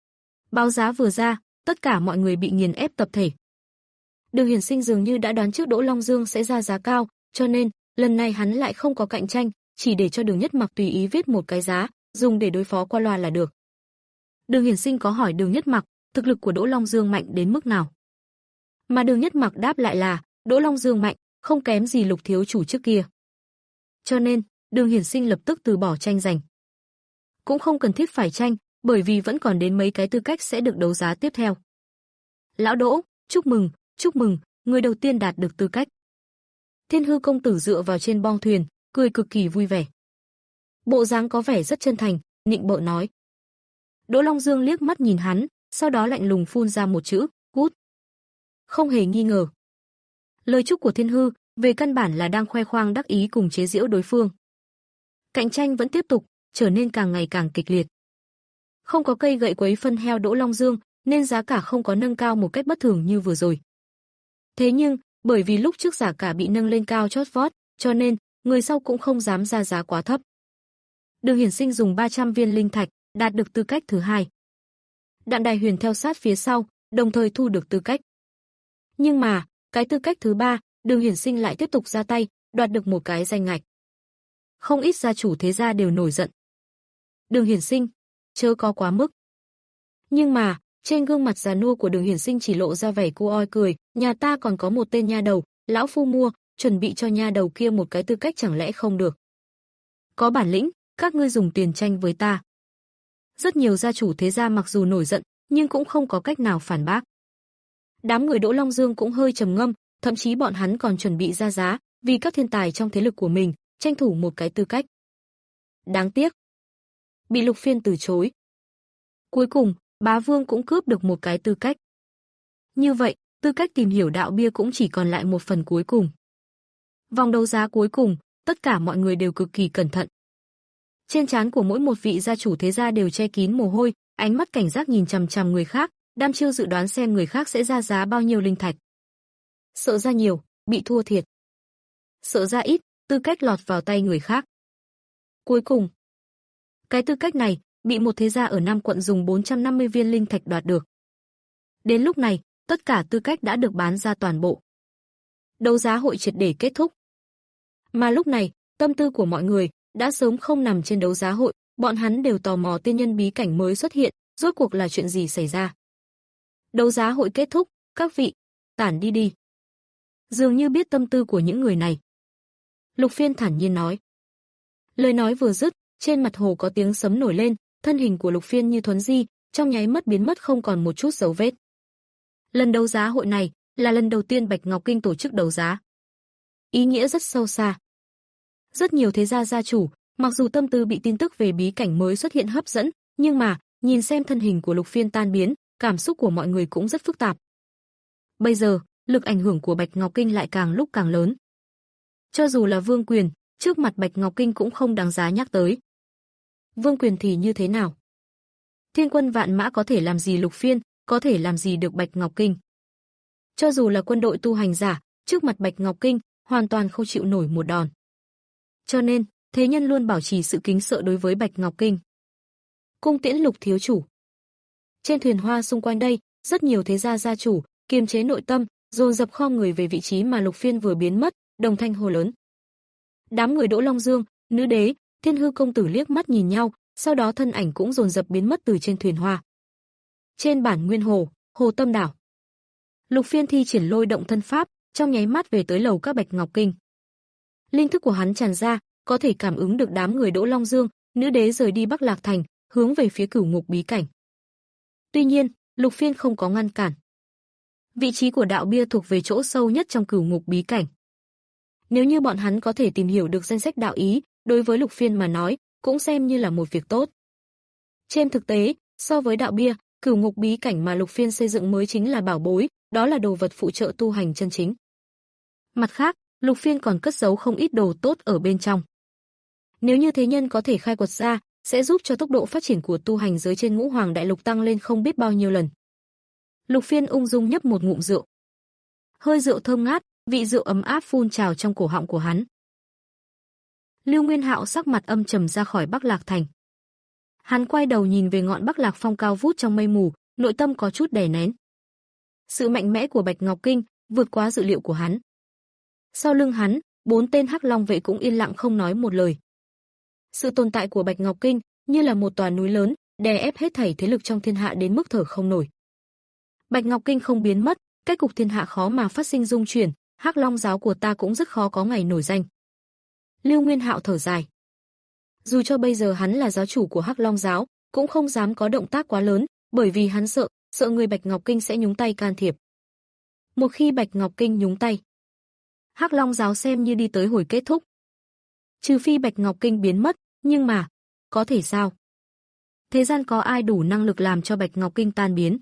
[SPEAKER 2] Báo giá vừa ra, tất cả mọi người bị nghiền ép tập thể. Đường Hiển Sinh dường như đã đoán trước Đỗ Long Dương sẽ ra giá cao, cho nên, lần này hắn lại không có cạnh tranh, chỉ để cho Đường Nhất Mặc tùy ý viết một cái giá, dùng để đối phó qua loa là được. Đường Hiển Sinh có hỏi Đường Nhất Mặc, thực lực của Đỗ Long Dương mạnh đến mức nào? Mà Đường Nhất Mặc đáp lại là, Đỗ Long Dương mạnh, không kém gì Lục thiếu chủ trước kia. Cho nên, Đường Hiển Sinh lập tức từ bỏ tranh giành. Cũng không cần thiết phải tranh, bởi vì vẫn còn đến mấy cái tư cách sẽ được đấu giá tiếp theo. Lão Đỗ, chúc mừng, chúc mừng, người đầu tiên đạt được tư cách. Thiên Hư công tử dựa vào trên bong thuyền, cười cực kỳ vui vẻ. Bộ dáng có vẻ rất chân thành, nịnh bợ nói. Đỗ Long Dương liếc mắt nhìn hắn, sau đó lạnh lùng phun ra một chữ, cút. Không hề nghi ngờ. Lời chúc của Thiên Hư, về căn bản là đang khoe khoang đắc ý cùng chế giễu đối phương. Cạnh tranh vẫn tiếp tục, trở nên càng ngày càng kịch liệt. Không có cây gậy quấy phân heo Đỗ Long Dương, nên giá cả không có nâng cao một cách bất thường như vừa rồi. Thế nhưng, bởi vì lúc trước giá cả bị nâng lên cao chót vót, cho nên, người sau cũng không dám ra giá quá thấp. Đường Hiển Sinh dùng ba trăm viên linh thạch, đạt được tư cách thứ hai. Đạm Đài Huyền theo sát phía sau, đồng thời thu được tư cách. Nhưng mà, cái tư cách thứ ba, Đường Hiển Sinh lại tiếp tục ra tay, đoạt được một cái danh ngạch. Không ít gia chủ thế gia đều nổi giận. Đường Hiển Sinh, chớ có quá mức. Nhưng mà, trên gương mặt già nua của Đường Hiển Sinh chỉ lộ ra vẻ cô oi cười, nhà ta còn có một tên nha đầu, lão phu mua, chuẩn bị cho nha đầu kia một cái tư cách chẳng lẽ không được. Có bản lĩnh, các ngươi dùng tiền tranh với ta. Rất nhiều gia chủ thế gia mặc dù nổi giận, nhưng cũng không có cách nào phản bác. Đám người Đỗ Long Dương cũng hơi trầm ngâm, thậm chí bọn hắn còn chuẩn bị ra giá, vì các thiên tài trong thế lực của mình, tranh thủ một cái tư cách. Đáng tiếc, bị Lục Phiên từ chối. Cuối cùng, Bá Vương cũng cướp được một cái tư cách. Như vậy, tư cách tìm hiểu đạo bia cũng chỉ còn lại một phần cuối cùng. Vòng đấu giá cuối cùng, tất cả mọi người đều cực kỳ cẩn thận. Trên trán của mỗi một vị gia chủ thế gia đều che kín mồ hôi, ánh mắt cảnh giác nhìn chằm chằm người khác, đăm chiêu dự đoán xem người khác sẽ ra giá bao nhiêu linh thạch. Sợ ra nhiều, bị thua thiệt. Sợ ra ít, tư cách lọt vào tay người khác. Cuối cùng, cái tư cách này bị một thế gia ở Nam quận dùng bốn trăm năm mươi viên linh thạch đoạt được. Đến lúc này, tất cả tư cách đã được bán ra toàn bộ. Đấu giá hội triệt để kết thúc. Mà lúc này, tâm tư của mọi người đã sớm không nằm trên đấu giá hội, bọn hắn đều tò mò tiên nhân bí cảnh mới xuất hiện, rốt cuộc là chuyện gì xảy ra. Đấu giá hội kết thúc, các vị, tản đi đi. Dường như biết tâm tư của những người này. Lục Phiên thản nhiên nói. Lời nói vừa dứt, trên mặt hồ có tiếng sấm nổi lên, thân hình của Lục Phiên như thuấn di, trong nháy mắt biến mất không còn một chút dấu vết. Lần đấu giá hội này là lần đầu tiên Bạch Ngọc Kinh tổ chức đấu giá. Ý nghĩa rất sâu xa. Rất nhiều thế gia gia chủ, mặc dù tâm tư bị tin tức về bí cảnh mới xuất hiện hấp dẫn, nhưng mà, nhìn xem thân hình của Lục Phiên tan biến, cảm xúc của mọi người cũng rất phức tạp. Bây giờ, lực ảnh hưởng của Bạch Ngọc Kinh lại càng lúc càng lớn. Cho dù là Vương Quyền, trước mặt Bạch Ngọc Kinh cũng không đáng giá nhắc tới. Vương Quyền thì như thế nào? Thiên quân vạn mã có thể làm gì Lục Phiên, có thể làm gì được Bạch Ngọc Kinh? Cho dù là quân đội tu hành giả, trước mặt Bạch Ngọc Kinh, hoàn toàn không chịu nổi một đòn. Cho nên, thế nhân luôn bảo trì sự kính sợ đối với Bạch Ngọc Kinh. Cung tiễn Lục thiếu chủ. Trên thuyền hoa xung quanh đây, rất nhiều thế gia gia chủ, kiềm chế nội tâm, dồn dập khom người về vị trí mà Lục Phiên vừa biến mất, đồng thanh hô lớn. Đám người Đỗ Long Dương, Nữ Đế, Thiên Hư công tử liếc mắt nhìn nhau, sau đó thân ảnh cũng dồn dập biến mất từ trên thuyền hoa. Trên bản nguyên hồ, hồ Tâm Đảo. Lục Phiên thi triển lôi động thân pháp, trong nháy mắt về tới lầu các Bạch Ngọc Kinh. Linh thức của hắn tràn ra, có thể cảm ứng được đám người Đỗ Long Dương, Nữ Đế rời đi Bắc Lạc Thành, hướng về phía Cửu Ngục bí cảnh. Tuy nhiên, Lục Phiên không có ngăn cản. Vị trí của đạo bia thuộc về chỗ sâu nhất trong Cửu Ngục bí cảnh. Nếu như bọn hắn có thể tìm hiểu được danh sách đạo ý, đối với Lục Phiên mà nói, cũng xem như là một việc tốt. Trên thực tế, so với đạo bia, Cửu Ngục bí cảnh mà Lục Phiên xây dựng mới chính là bảo bối, đó là đồ vật phụ trợ tu hành chân chính. Mặt khác, Lục Phiên còn cất giấu không ít đồ tốt ở bên trong. Nếu như thế nhân có thể khai quật ra, sẽ giúp cho tốc độ phát triển của tu hành giới trên Ngũ Hoàng Đại Lục tăng lên không biết bao nhiêu lần. Lục Phiên ung dung nhấp một ngụm rượu. Hơi rượu thơm ngát, vị rượu ấm áp phun trào trong cổ họng của hắn. Lưu Nguyên Hạo sắc mặt âm trầm ra khỏi Bắc Lạc Thành. Hắn quay đầu nhìn về ngọn Bắc Lạc Phong cao vút trong mây mù, nội tâm có chút đè nén. Sự mạnh mẽ của Bạch Ngọc Kinh vượt quá dự liệu của hắn. Sau lưng hắn, bốn tên Hắc Long vệ cũng yên lặng không nói một lời. Sự tồn tại của Bạch Ngọc Kinh như là một tòa núi lớn, đè ép hết thảy thế lực trong thiên hạ đến mức thở không nổi. Bạch Ngọc Kinh không biến mất, cách cục thiên hạ khó mà phát sinh dung chuyển, Hắc Long giáo của ta cũng rất khó có ngày nổi danh. Lưu Nguyên Hạo thở dài. Dù cho bây giờ hắn là giáo chủ của Hắc Long giáo, cũng không dám có động tác quá lớn, bởi vì hắn sợ, sợ người Bạch Ngọc Kinh sẽ nhúng tay can thiệp. Một khi Bạch Ngọc Kinh nhúng tay, Hắc Long giáo xem như đi tới hồi kết thúc. Trừ phi Bạch Ngọc Kinh biến mất, nhưng mà, có thể sao? Thế gian có ai đủ năng lực làm cho Bạch Ngọc Kinh tan biến?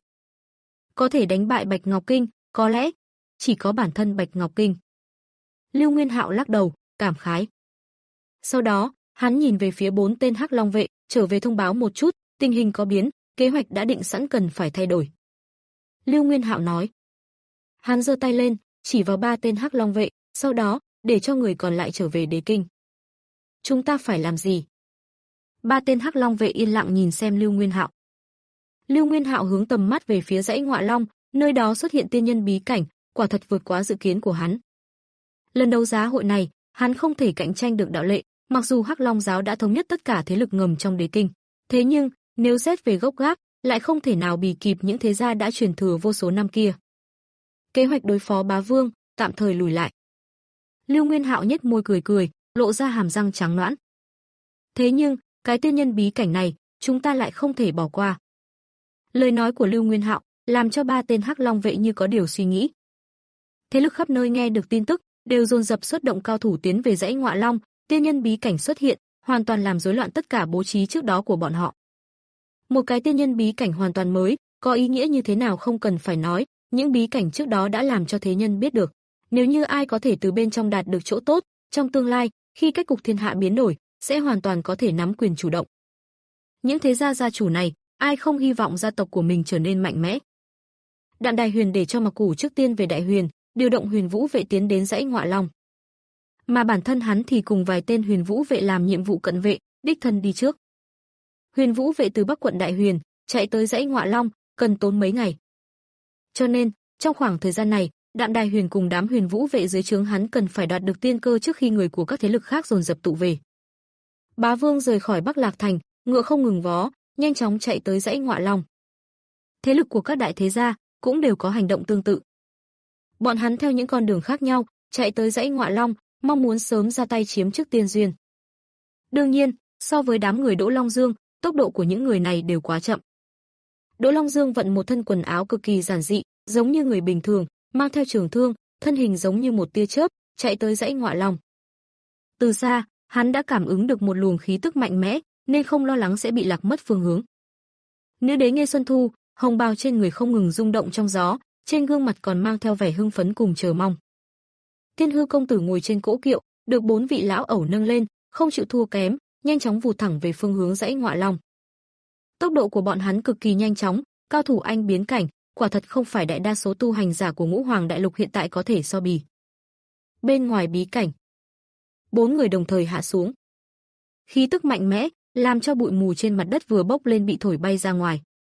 [SPEAKER 2] Có thể đánh bại Bạch Ngọc Kinh, có lẽ chỉ có bản thân Bạch Ngọc Kinh. Lưu Nguyên Hạo lắc đầu, cảm khái. Sau đó, hắn nhìn về phía bốn tên Hắc Long vệ, trở về thông báo một chút, tình hình có biến, kế hoạch đã định sẵn cần phải thay đổi. Lưu Nguyên Hạo nói. Hắn giơ tay lên, chỉ vào ba tên Hắc Long vệ, sau đó, để cho người còn lại trở về Đế Kinh. Chúng ta phải làm gì? Ba tên Hắc Long vệ yên lặng nhìn xem Lưu Nguyên Hạo. Lưu Nguyên Hạo hướng tầm mắt về phía dãy Ngọa Long, nơi đó xuất hiện tiên nhân bí cảnh, quả thật vượt quá dự kiến của hắn. Lần đấu giá hội này, hắn không thể cạnh tranh được đạo lệ, mặc dù Hắc Long giáo đã thống nhất tất cả thế lực ngầm trong Đế Kinh, thế nhưng, nếu xét về gốc gác, lại không thể nào bì kịp những thế gia đã truyền thừa vô số năm kia. Kế hoạch đối phó Bá Vương tạm thời lùi lại. Lưu Nguyên Hạo nhếch môi cười cười, lộ ra hàm răng trắng nõn. Thế nhưng, cái tiên nhân bí cảnh này, chúng ta lại không thể bỏ qua. Lời nói của Lưu Nguyên Hạo làm cho ba tên Hắc Long vệ như có điều suy nghĩ. Thế lực khắp nơi nghe được tin tức, đều dồn dập xuất động cao thủ tiến về dãy Ngọa Long, tiên nhân bí cảnh xuất hiện, hoàn toàn làm rối loạn tất cả bố trí trước đó của bọn họ. Một cái tiên nhân bí cảnh hoàn toàn mới, có ý nghĩa như thế nào không cần phải nói, những bí cảnh trước đó đã làm cho thế nhân biết được. Nếu như ai có thể từ bên trong đạt được chỗ tốt, trong tương lai, khi cách cục thiên hạ biến đổi, sẽ hoàn toàn có thể nắm quyền chủ động. Những thế gia gia chủ này, ai không hy vọng gia tộc của mình trở nên mạnh mẽ. Đạm Đài Huyền để cho Mặc Củ trước tiên về Đại Huyền, điều động Huyền Vũ vệ tiến đến dãy Ngọa Long. Mà bản thân hắn thì cùng vài tên Huyền Vũ vệ làm nhiệm vụ cận vệ, đích thân đi trước. Huyền Vũ vệ từ Bắc quận Đại Huyền chạy tới dãy Ngọa Long, cần tốn mấy ngày. Cho nên, trong khoảng thời gian này, Đạm Đài Huyền cùng đám Huyền Vũ vệ dưới trướng hắn cần phải đoạt được tiên cơ trước khi người của các thế lực khác dồn dập tụ về. Bá Vương rời khỏi Bắc Lạc Thành, ngựa không ngừng vó, nhanh chóng chạy tới dãy Ngọa Long. Thế lực của các đại thế gia cũng đều có hành động tương tự. Bọn hắn theo những con đường khác nhau, chạy tới dãy Ngọa Long, mong muốn sớm ra tay chiếm trước tiên duyên. Đương nhiên, so với đám người Đỗ Long Dương, tốc độ của những người này đều quá chậm. Đỗ Long Dương vận một thân quần áo cực kỳ giản dị, giống như người bình thường, mang theo trường thương, thân hình giống như một tia chớp, chạy tới dãy Ngọa Long. Từ xa, hắn đã cảm ứng được một luồng khí tức mạnh mẽ, nên không lo lắng sẽ bị lạc mất phương hướng. Nữ đế Nghê Xuân Thu, hồng bào trên người không ngừng rung động trong gió, trên gương mặt còn mang theo vẻ hưng phấn cùng chờ mong. Thiên Hư công tử ngồi trên cỗ kiệu, được bốn vị lão ẩu nâng lên, không chịu thua kém, nhanh chóng vụt thẳng về phương hướng dãy Ngọa Long. Tốc độ của bọn hắn cực kỳ nhanh chóng, cao thủ anh biến cảnh, quả thật không phải đại đa số tu hành giả của Ngũ Hoàng Đại Lục hiện tại có thể so bì. Bên ngoài bí cảnh, bốn người đồng thời hạ xuống. Khí tức mạnh mẽ, làm cho bụi mù trên mặt đất vừa bốc lên bị thổi bay ra ngoài.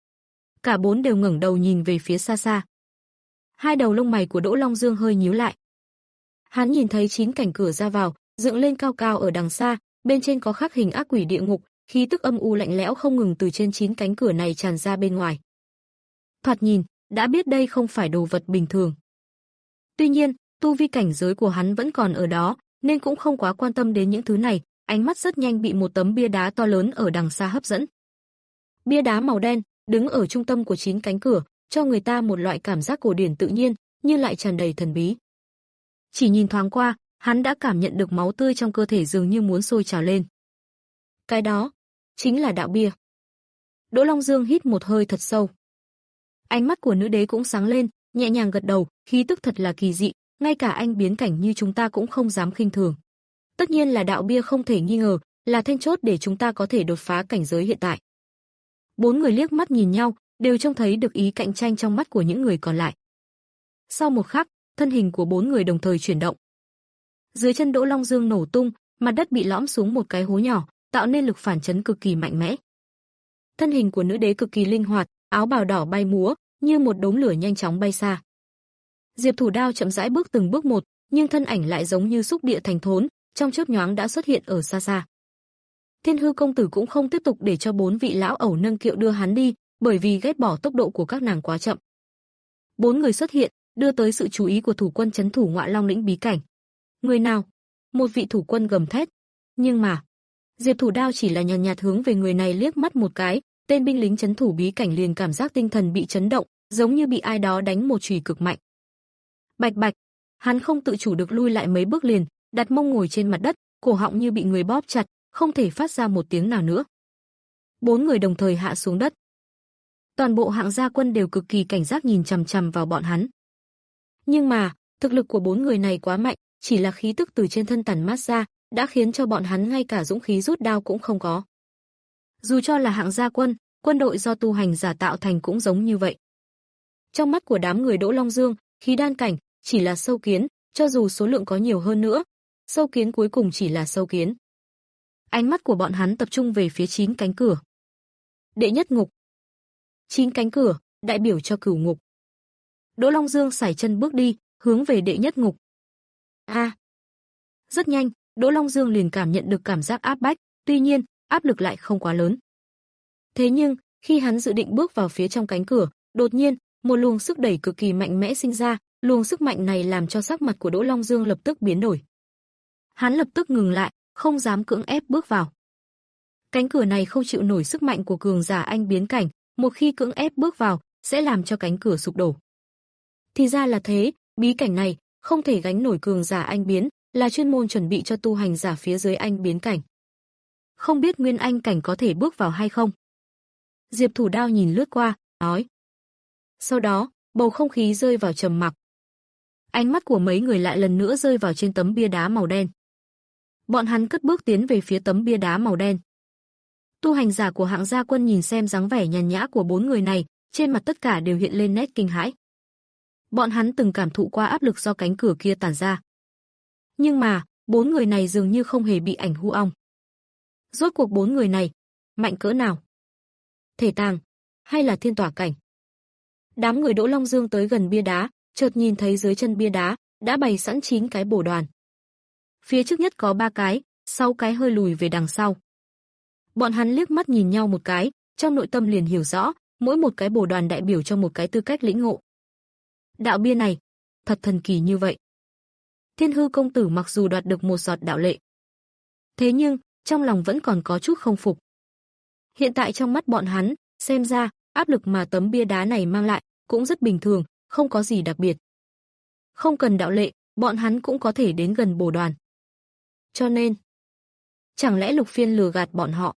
[SPEAKER 2] Cả bốn đều ngẩng đầu nhìn về phía xa xa. Hai đầu lông mày của Đỗ Long Dương hơi nhíu lại. Hắn nhìn thấy chín cảnh cửa ra vào, dựng lên cao cao ở đằng xa, bên trên có khắc hình ác quỷ địa ngục, khí tức âm u lạnh lẽo không ngừng từ trên chín cánh cửa này tràn ra bên ngoài. Thoạt nhìn, đã biết đây không phải đồ vật bình thường. Tuy nhiên, tu vi cảnh giới của hắn vẫn còn ở đó, nên cũng không quá quan tâm đến những thứ này, ánh mắt rất nhanh bị một tấm bia đá to lớn ở đằng xa hấp dẫn. Bia đá màu đen, đứng ở trung tâm của chín cánh cửa, cho người ta một loại cảm giác cổ điển tự nhiên, nhưng lại tràn đầy thần bí. Chỉ nhìn thoáng qua, hắn đã cảm nhận được máu tươi trong cơ thể dường như muốn sôi trào lên. Cái đó chính là đạo bia. Đỗ Long Dương hít một hơi thật sâu. Ánh mắt của nữ đế cũng sáng lên, nhẹ nhàng gật đầu, khí tức thật là kỳ dị, ngay cả anh biến cảnh như chúng ta cũng không dám khinh thường. Tất nhiên là đạo bia không thể nghi ngờ, là then chốt để chúng ta có thể đột phá cảnh giới hiện tại. Bốn người liếc mắt nhìn nhau, đều trông thấy được ý cạnh tranh trong mắt của những người còn lại. Sau một khắc, thân hình của bốn người đồng thời chuyển động. Dưới chân Đỗ Long Dương nổ tung, mặt đất bị lõm xuống một cái hố nhỏ, tạo nên lực phản chấn cực kỳ mạnh mẽ. Thân hình của nữ đế cực kỳ linh hoạt, áo bào đỏ bay múa, như một đốm lửa nhanh chóng bay xa. Diệp Thủ Đao chậm rãi bước từng bước một, nhưng thân ảnh lại giống như xúc địa thành thốn, trong chớp nhoáng đã xuất hiện ở xa xa. Thiên Hư công tử cũng không tiếp tục để cho bốn vị lão ẩu nâng kiệu đưa hắn đi, bởi vì ghét bỏ tốc độ của các nàng quá chậm. Bốn người xuất hiện, đưa tới sự chú ý của thủ quân trấn thủ Ngọa Long lĩnh bí cảnh. Người nào? Một vị thủ quân gầm thét. Nhưng mà, Diệp Thủ Đao chỉ là nhàn nhạt hướng về người này liếc mắt một cái, tên binh lính trấn thủ bí cảnh liền cảm giác tinh thần bị chấn động, giống như bị ai đó đánh một chùy cực mạnh. Bạch bạch, hắn không tự chủ được lui lại mấy bước liền, đặt mông ngồi trên mặt đất, cổ họng như bị người bóp chặt, không thể phát ra một tiếng nào nữa. Bốn người đồng thời hạ xuống đất. Toàn bộ hạng gia quân đều cực kỳ cảnh giác nhìn chằm chằm vào bọn hắn. Nhưng mà, thực lực của bốn người này quá mạnh, chỉ là khí tức từ trên thân tản mát ra, đã khiến cho bọn hắn ngay cả dũng khí rút đao cũng không có. Dù cho là hạng gia quân, quân đội do tu hành giả tạo thành cũng giống như vậy. Trong mắt của đám người Đỗ Long Dương, khí đan cảnh chỉ là sâu kiến, cho dù số lượng có nhiều hơn nữa, sâu kiến cuối cùng chỉ là sâu kiến. Ánh mắt của bọn hắn tập trung về phía chín cánh cửa. Đệ nhất ngục. Chín cánh cửa, đại biểu cho cửu ngục. Đỗ Long Dương sải chân bước đi, hướng về đệ nhất ngục. A. À, rất nhanh, Đỗ Long Dương liền cảm nhận được cảm giác áp bách, tuy nhiên, áp lực lại không quá lớn. Thế nhưng, khi hắn dự định bước vào phía trong cánh cửa, đột nhiên, một luồng sức đẩy cực kỳ mạnh mẽ sinh ra, luồng sức mạnh này làm cho sắc mặt của Đỗ Long Dương lập tức biến đổi. Hắn lập tức ngừng lại, không dám cưỡng ép bước vào. Cánh cửa này không chịu nổi sức mạnh của cường giả anh biến cảnh, một khi cưỡng ép bước vào, sẽ làm cho cánh cửa sụp đổ. Thì ra là thế, bí cảnh này không thể gánh nổi cường giả anh biến, là chuyên môn chuẩn bị cho tu hành giả phía dưới anh biến cảnh. Không biết nguyên anh cảnh có thể bước vào hay không? Diệp Thủ Đao nhìn lướt qua, nói. Sau đó, bầu không khí rơi vào trầm mặc. Ánh mắt của mấy người lại lần nữa rơi vào trên tấm bia đá màu đen. Bọn hắn cất bước tiến về phía tấm bia đá màu đen. Tu hành giả của hạng gia quân nhìn xem dáng vẻ nhàn nhã của bốn người này, trên mặt tất cả đều hiện lên nét kinh hãi. Bọn hắn từng cảm thụ qua áp lực do cánh cửa kia tản ra. Nhưng mà, bốn người này dường như không hề bị ảnh hưởng ong. Rốt cuộc bốn người này, mạnh cỡ nào? Thể tàng, hay là thiên tỏa cảnh? Đám người Đỗ Long Dương tới gần bia đá, chợt nhìn thấy dưới chân bia đá, đã bày sẵn chín cái bổ đoàn. Phía trước nhất có ba cái, sáu cái hơi lùi về đằng sau. Bọn hắn liếc mắt nhìn nhau một cái, trong nội tâm liền hiểu rõ, mỗi một cái bổ đoàn đại biểu cho một cái tư cách lĩnh ngộ. Đạo bia này, thật thần kỳ như vậy. Thiên Hư công tử mặc dù đoạt được một giọt đạo lệ, thế nhưng, trong lòng vẫn còn có chút không phục. Hiện tại trong mắt bọn hắn, xem ra, áp lực mà tấm bia đá này mang lại, cũng rất bình thường, không có gì đặc biệt. Không cần đạo lệ, bọn hắn cũng có thể đến gần bổ đoàn. Cho nên, chẳng lẽ Lục Phiên lừa gạt bọn họ?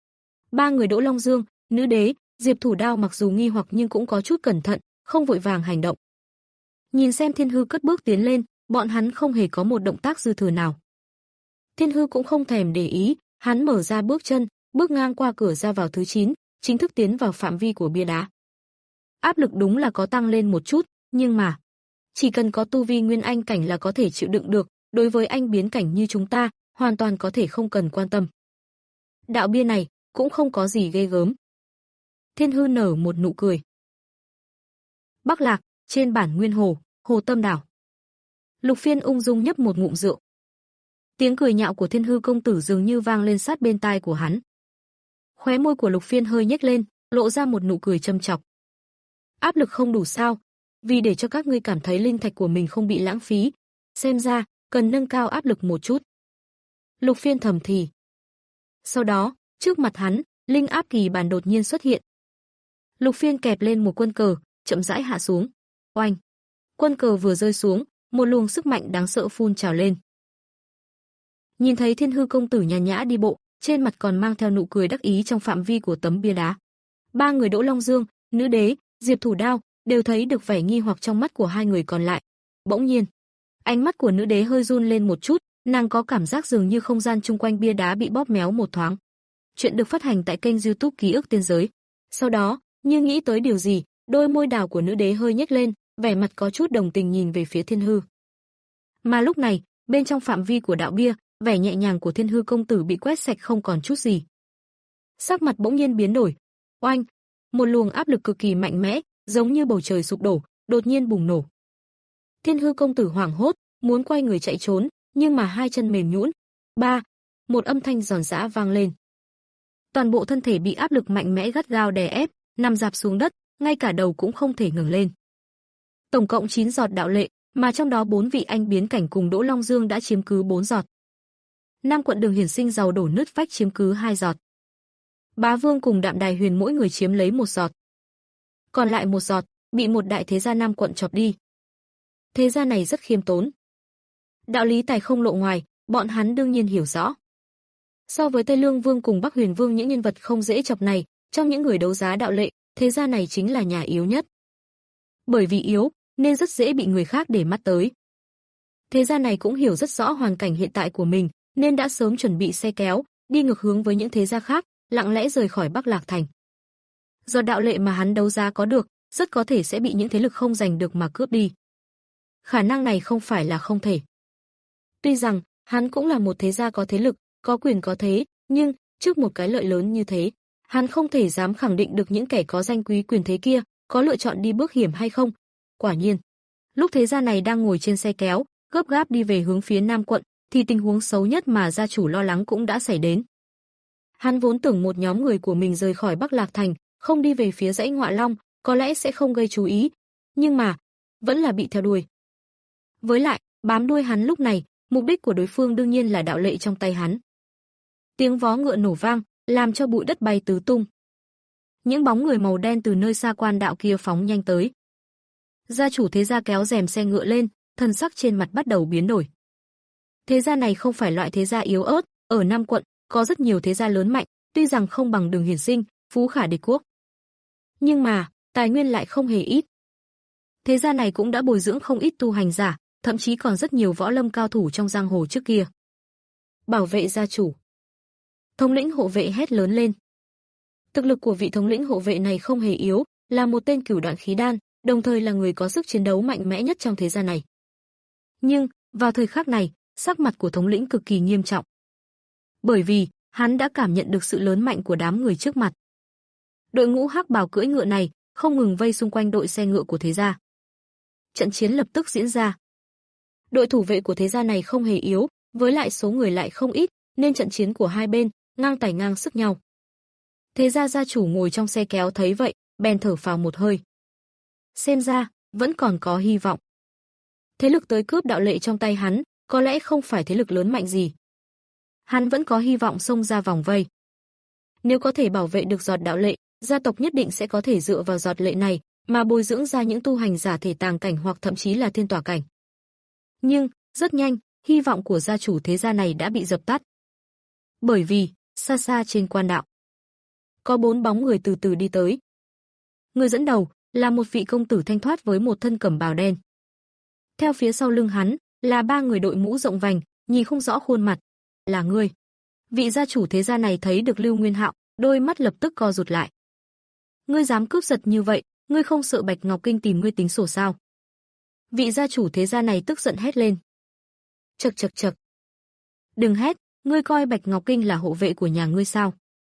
[SPEAKER 2] Ba người Đỗ Long Dương, nữ đế, Diệp Thủ Đao mặc dù nghi hoặc nhưng cũng có chút cẩn thận, không vội vàng hành động. Nhìn xem Thiên Hư cất bước tiến lên, bọn hắn không hề có một động tác dư thừa nào. Thiên Hư cũng không thèm để ý, hắn mở ra bước chân, bước ngang qua cửa ra vào thứ chín, chính thức tiến vào phạm vi của bia đá. Áp lực đúng là có tăng lên một chút, nhưng mà chỉ cần có tu vi nguyên anh cảnh là có thể chịu đựng được, đối với anh biến cảnh như chúng ta, hoàn toàn có thể không cần quan tâm. Đạo bia này cũng không có gì ghê gớm. Thiên Hư nở một nụ cười. Bắc Lạc, trên bản Nguyên Hồ, Hồ Tâm Đảo. Lục Phiên ung dung nhấp một ngụm rượu. Tiếng cười nhạo của Thiên Hư công tử dường như vang lên sát bên tai của hắn. Khóe môi của Lục Phiên hơi nhếch lên, lộ ra một nụ cười châm chọc. Áp lực không đủ sao? Vì để cho các ngươi cảm thấy linh thạch của mình không bị lãng phí, xem ra cần nâng cao áp lực một chút. Lục Phiên thầm thì. Sau đó, trước mặt hắn, linh áp kỳ bản đột nhiên xuất hiện. Lục Phiên kẹp lên một quân cờ, chậm rãi hạ xuống. Oanh! Quân cờ vừa rơi xuống, một luồng sức mạnh đáng sợ phun trào lên. Nhìn thấy Thiên Hư công tử nhàn nhã đi bộ, trên mặt còn mang theo nụ cười đắc ý trong phạm vi của tấm bia đá. Ba người Đỗ Long Dương, Nữ Đế, Diệp Thủ Đao đều thấy được vẻ nghi hoặc trong mắt của hai người còn lại. Bỗng nhiên, ánh mắt của Nữ Đế hơi run lên một chút, nàng có cảm giác dường như không gian chung quanh bia đá bị bóp méo một thoáng. Chuyện được phát hành tại kênh YouTube Ký ức Tiên giới. Sau đó, như nghĩ tới điều gì, đôi môi đào của Nữ Đế hơi nhếch lên, vẻ mặt có chút đồng tình nhìn về phía Thiên Hư. Mà lúc này, bên trong phạm vi của đạo bia, vẻ nhẹ nhàng của Thiên Hư công tử bị quét sạch không còn chút gì. Sắc mặt bỗng nhiên biến đổi. Oanh, một luồng áp lực cực kỳ mạnh mẽ, giống như bầu trời sụp đổ, đột nhiên bùng nổ. Thiên Hư công tử hoảng hốt, muốn quay người chạy trốn, nhưng mà hai chân mềm nhũn. Ba, một âm thanh giòn giã vang lên. Toàn bộ thân thể bị áp lực mạnh mẽ gắt gao đè ép, nằm rạp xuống đất, ngay cả đầu cũng không thể ngẩng lên. Tổng cộng chín giọt đạo lệ, mà trong đó bốn vị anh biến cảnh cùng Đỗ Long Dương đã chiếm cứ bốn giọt. Nam quận Đường Hiển Sinh giàu đổ nứt vách chiếm cứ hai giọt. Bá Vương cùng Đạm Đài Huyền mỗi người chiếm lấy một giọt. Còn lại một giọt bị một đại thế gia Nam quận chọc đi. Thế gia này rất khiêm tốn. Đạo lý tài không lộ ngoài, bọn hắn đương nhiên hiểu rõ. So với Tây Lương Vương cùng Bắc Huyền Vương những nhân vật không dễ chọc này, trong những người đấu giá đạo lệ, thế gia này chính là nhà yếu nhất. Bởi vì yếu, nên rất dễ bị người khác để mắt tới. Thế gia này cũng hiểu rất rõ hoàn cảnh hiện tại của mình, nên đã sớm chuẩn bị xe kéo, đi ngược hướng với những thế gia khác, lặng lẽ rời khỏi Bắc Lạc Thành. Do đạo lệ mà hắn đấu giá có được, rất có thể sẽ bị những thế lực không giành được mà cướp đi. Khả năng này không phải là không thể. Tuy rằng, hắn cũng là một thế gia có thế lực, có quyền có thế, nhưng, trước một cái lợi lớn như thế, hắn không thể dám khẳng định được những kẻ có danh quý quyền thế kia, có lựa chọn đi bước hiểm hay không. Quả nhiên, lúc thế gia này đang ngồi trên xe kéo, gấp gáp đi về hướng phía Nam quận, thì tình huống xấu nhất mà gia chủ lo lắng cũng đã xảy đến. Hắn vốn tưởng một nhóm người của mình rời khỏi Bắc Lạc Thành, không đi về phía dãy Ngọa Long, có lẽ sẽ không gây chú ý, nhưng mà, vẫn là bị theo đuôi. Với lại, bám đuôi hắn lúc này, mục đích của đối phương đương nhiên là đạo lệ trong tay hắn. Tiếng vó ngựa nổ vang, làm cho bụi đất bay tứ tung. Những bóng người màu đen từ nơi xa quan đạo kia phóng nhanh tới. Gia chủ thế gia kéo rèm xe ngựa lên, thần sắc trên mặt bắt đầu biến đổi. Thế gia này không phải loại thế gia yếu ớt, ở Nam quận có rất nhiều thế gia lớn mạnh, tuy rằng không bằng Đường Hiển Sinh, Phú Khả địch quốc, nhưng mà tài nguyên lại không hề ít. Thế gia này cũng đã bồi dưỡng không ít tu hành giả, thậm chí còn rất nhiều võ lâm cao thủ trong giang hồ trước kia. Bảo vệ gia chủ. Thống lĩnh hộ vệ hét lớn lên. Thực lực của vị thống lĩnh hộ vệ này không hề yếu, là một tên cửu đoạn khí đan, đồng thời là người có sức chiến đấu mạnh mẽ nhất trong thế gia này. Nhưng, vào thời khắc này, sắc mặt của thống lĩnh cực kỳ nghiêm trọng. Bởi vì, hắn đã cảm nhận được sự lớn mạnh của đám người trước mặt. Đội ngũ hắc bào cưỡi ngựa này, không ngừng vây xung quanh đội xe ngựa của thế gia. Trận chiến lập tức diễn ra. Đội thủ vệ của thế gia này không hề yếu, với lại số người lại không ít, nên trận chiến của hai bên, ngang tài ngang sức nhau. Thế gia gia chủ ngồi trong xe kéo thấy vậy, bèn thở phào một hơi. Xem ra, vẫn còn có hy vọng. Thế lực tới cướp đạo lệ trong tay hắn, có lẽ không phải thế lực lớn mạnh gì. Hắn vẫn có hy vọng xông ra vòng vây. Nếu có thể bảo vệ được giọt đạo lệ, gia tộc nhất định sẽ có thể dựa vào giọt lệ này, mà bồi dưỡng ra những tu hành giả thể tàng cảnh hoặc thậm chí là thiên tỏa cảnh. Nhưng, rất nhanh, hy vọng của gia chủ thế gia này đã bị dập tắt. Bởi vì, xa xa trên quan đạo, có bốn bóng người từ từ đi tới. Người dẫn đầu là một vị công tử thanh thoát với một thân cẩm bào đen. Theo phía sau lưng hắn là ba người đội mũ rộng vành, nhìn không rõ khuôn mặt. Là ngươi. Vị gia chủ thế gia này thấy được Lưu Nguyên Hạo, đôi mắt lập tức co rụt lại. Ngươi dám cướp giật như vậy, ngươi không sợ Bạch Ngọc Kinh tìm ngươi tính sổ sao? Vị gia chủ thế gia này tức giận hét lên. Chậc chậc chậc. Đừng hét, ngươi coi Bạch Ngọc Kinh là hộ vệ của nhà ngươi sao?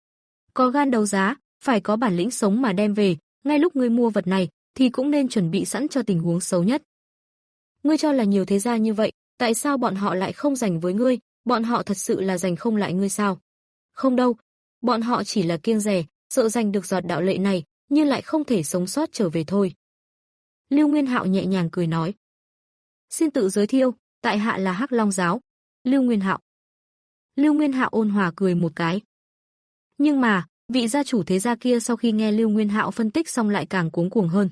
[SPEAKER 2] Có gan đấu giá, phải có bản lĩnh sống mà đem về, ngay lúc ngươi mua vật này thì cũng nên chuẩn bị sẵn cho tình huống xấu nhất. Ngươi cho là nhiều thế gia như vậy, tại sao bọn họ lại không giành với ngươi? Bọn họ thật sự là giành không lại ngươi sao? Không đâu, bọn họ chỉ là kiêng dè, sợ giành được giọt đạo lệ này, nhưng lại không thể sống sót trở về thôi. Lưu Nguyên Hạo nhẹ nhàng cười nói. Xin tự giới thiệu, tại hạ là Hắc Long giáo, Lưu Nguyên Hạo. Lưu Nguyên Hạo ôn hòa cười một cái. Nhưng mà, vị gia chủ thế gia kia sau khi nghe Lưu Nguyên Hạo phân tích xong lại càng cuống cuồng hơn.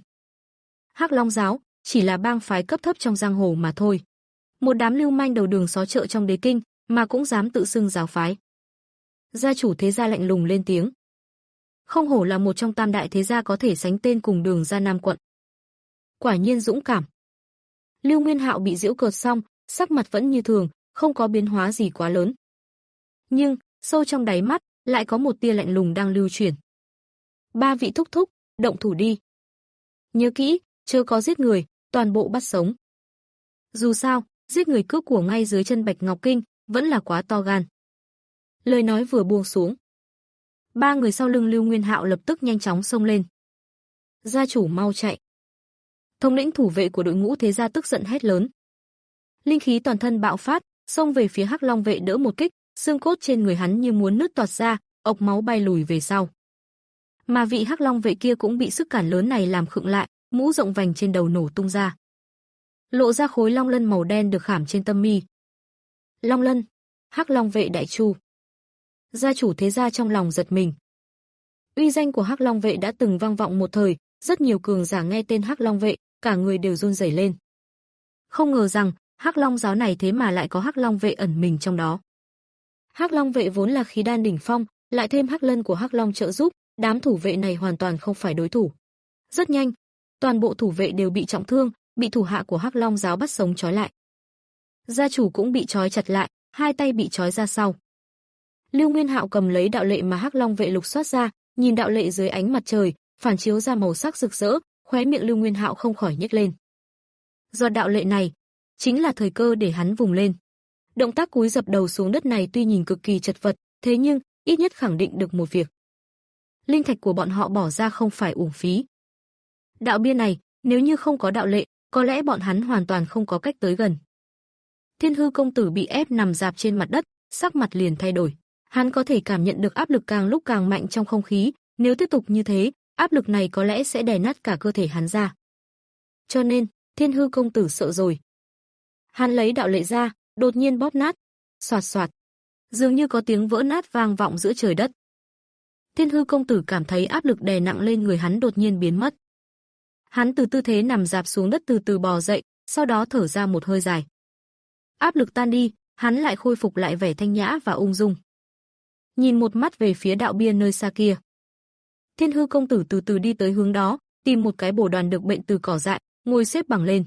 [SPEAKER 2] Hắc Long giáo chỉ là bang phái cấp thấp trong giang hồ mà thôi. Một đám lưu manh đầu đường xó chợ trong đế kinh, mà cũng dám tự xưng giáo phái. Gia chủ thế gia lạnh lùng lên tiếng. Không hổ là một trong tam đại thế gia có thể sánh tên cùng Đường gia Nam quận. Quả nhiên dũng cảm. Lưu Nguyên Hạo bị giễu cợt xong, sắc mặt vẫn như thường, không có biến hóa gì quá lớn. Nhưng, sâu trong đáy mắt, lại có một tia lạnh lùng đang lưu chuyển. Ba vị thúc thúc, động thủ đi. Nhớ kỹ, chớ có giết người, toàn bộ bắt sống. Dù sao, giết người cướp của ngay dưới chân Bạch Ngọc Kinh, vẫn là quá to gan. Lời nói vừa buông xuống. Ba người sau lưng Lưu Nguyên Hạo lập tức nhanh chóng xông lên. Gia chủ mau chạy. Thống lĩnh thủ vệ của đội ngũ thế gia tức giận hét lớn. Linh khí toàn thân bạo phát, xông về phía Hắc Long vệ đỡ một kích, xương cốt trên người hắn như muốn nứt toạc ra, ộc máu bay lùi về sau. Mà vị Hắc Long vệ kia cũng bị sức cản lớn này làm khựng lại, mũ rộng vành trên đầu nổ tung ra. Lộ ra khối long lân màu đen được khảm trên tâm mi. Long lân, Hắc Long vệ đại chu. Gia chủ thế gia trong lòng giật mình. Uy danh của Hắc Long vệ đã từng vang vọng một thời, rất nhiều cường giả nghe tên Hắc Long vệ, cả người đều run rẩy lên. Không ngờ rằng, Hắc Long giáo này thế mà lại có Hắc Long vệ ẩn mình trong đó. Hắc Long vệ vốn là khí đan đỉnh phong, lại thêm Hắc Lân của Hắc Long trợ giúp, đám thủ vệ này hoàn toàn không phải đối thủ. Rất nhanh, toàn bộ thủ vệ đều bị trọng thương, bị thủ hạ của Hắc Long giáo bắt sống trói lại. Gia chủ cũng bị trói chặt lại, hai tay bị trói ra sau. Lưu Nguyên Hạo cầm lấy đạo lệ mà Hắc Long vệ lục soát ra, nhìn đạo lệ dưới ánh mặt trời, phản chiếu ra màu sắc rực rỡ, khóe miệng Lưu Nguyên Hạo không khỏi nhếch lên. Do đạo lệ này, chính là thời cơ để hắn vùng lên. Động tác cúi dập đầu xuống đất này tuy nhìn cực kỳ chật vật, thế nhưng ít nhất khẳng định được một việc. Linh thạch của bọn họ bỏ ra không phải uổng phí. Đạo bia này, nếu như không có đạo lệ, có lẽ bọn hắn hoàn toàn không có cách tới gần. Thiên Hư công tử bị ép nằm rạp trên mặt đất, sắc mặt liền thay đổi. Hắn có thể cảm nhận được áp lực càng lúc càng mạnh trong không khí, nếu tiếp tục như thế, áp lực này có lẽ sẽ đè nát cả cơ thể hắn ra. Cho nên, Thiên Hư công tử sợ rồi. Hắn lấy đạo lệ ra, đột nhiên bóp nát, xoạt xoạt, dường như có tiếng vỡ nát vang vọng giữa trời đất. Thiên Hư công tử cảm thấy áp lực đè nặng lên người hắn đột nhiên biến mất. Hắn từ tư thế nằm rạp xuống đất từ từ bò dậy, sau đó thở ra một hơi dài. Áp lực tan đi, hắn lại khôi phục lại vẻ thanh nhã và ung dung. Nhìn một mắt về phía đạo bia nơi xa kia. Thiên Hư công tử từ từ đi tới hướng đó, tìm một cái bồ đoàn được bệnh từ cỏ dại, ngồi xếp bằng lên.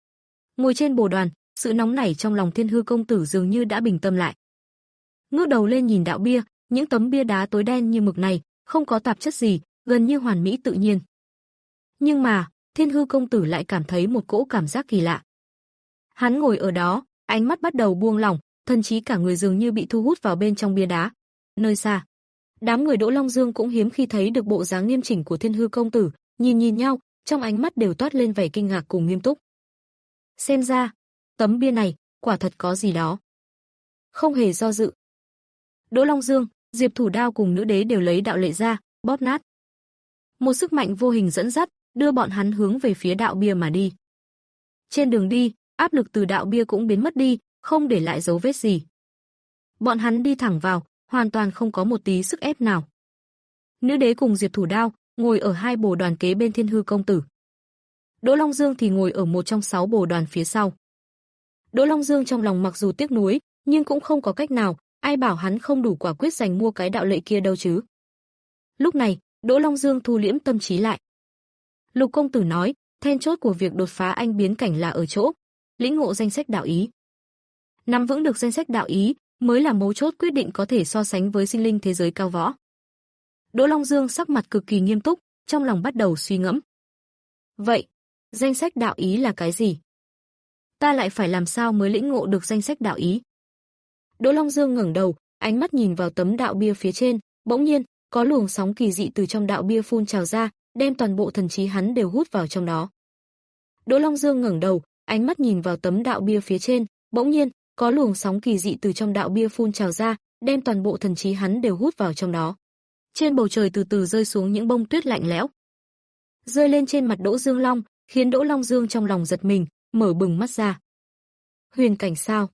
[SPEAKER 2] Ngồi trên bồ đoàn, sự nóng nảy trong lòng Thiên Hư công tử dường như đã bình tâm lại. Ngước đầu lên nhìn đạo bia, những tấm bia đá tối đen như mực này, không có tạp chất gì, gần như hoàn mỹ tự nhiên. Nhưng mà, Thiên Hư công tử lại cảm thấy một cỗ cảm giác kỳ lạ. Hắn ngồi ở đó, ánh mắt bắt đầu buông lỏng, thần trí cả người dường như bị thu hút vào bên trong bia đá. Nơi xa, đám người Đỗ Long Dương cũng hiếm khi thấy được bộ dáng nghiêm chỉnh của Thiên Hư công tử, nhìn nhìn nhau, trong ánh mắt đều toát lên vẻ kinh ngạc cùng nghiêm túc. Xem ra, tấm bia này, quả thật có gì đó. Không hề do dự. Đỗ Long Dương, Diệp Thủ Đao cùng nữ đế đều lấy đạo lệ ra, bóp nát. Một sức mạnh vô hình dẫn dắt, đưa bọn hắn hướng về phía đạo bia mà đi. Trên đường đi, áp lực từ đạo bia cũng biến mất đi, không để lại dấu vết gì. Bọn hắn đi thẳng vào, hoàn toàn không có một tí sức ép nào. Nữ đế cùng Diệp Thủ Đao ngồi ở hai bồ đoàn kế bên Thiên Hư công tử. Đỗ Long Dương thì ngồi ở một trong sáu bồ đoàn phía sau. Đỗ Long Dương trong lòng mặc dù tiếc nuối, nhưng cũng không có cách nào, ai bảo hắn không đủ quả quyết giành mua cái đạo lệ kia đâu chứ. Lúc này, Đỗ Long Dương thu liễm tâm trí lại. Lục công tử nói, then chốt của việc đột phá anh biến cảnh là ở chỗ lĩnh ngộ danh sách đạo ý. Nắm vững được danh sách đạo ý mới là mấu chốt quyết định có thể so sánh với sinh linh thế giới cao võ. Đỗ Long Dương sắc mặt cực kỳ nghiêm túc, trong lòng bắt đầu suy ngẫm. Vậy, danh sách đạo ý là cái gì? Ta lại phải làm sao mới lĩnh ngộ được danh sách đạo ý? Đỗ Long Dương ngẩng đầu, ánh mắt nhìn vào tấm đạo bia phía trên, bỗng nhiên, có luồng sóng kỳ dị từ trong đạo bia phun trào ra, đem toàn bộ thần trí hắn đều hút vào trong đó. Đỗ Long Dương ngẩng đầu, ánh mắt nhìn vào tấm đạo bia phía trên, bỗng nhiên, có luồng sóng kỳ dị từ trong đạo bia phun trào ra, đem toàn bộ thần trí hắn đều hút vào trong đó. Trên bầu trời từ từ rơi xuống những bông tuyết lạnh lẽo, rơi lên trên mặt Đỗ Dương Long, khiến Đỗ Long Dương trong lòng giật mình, mở bừng mắt ra. Huyền cảnh sao?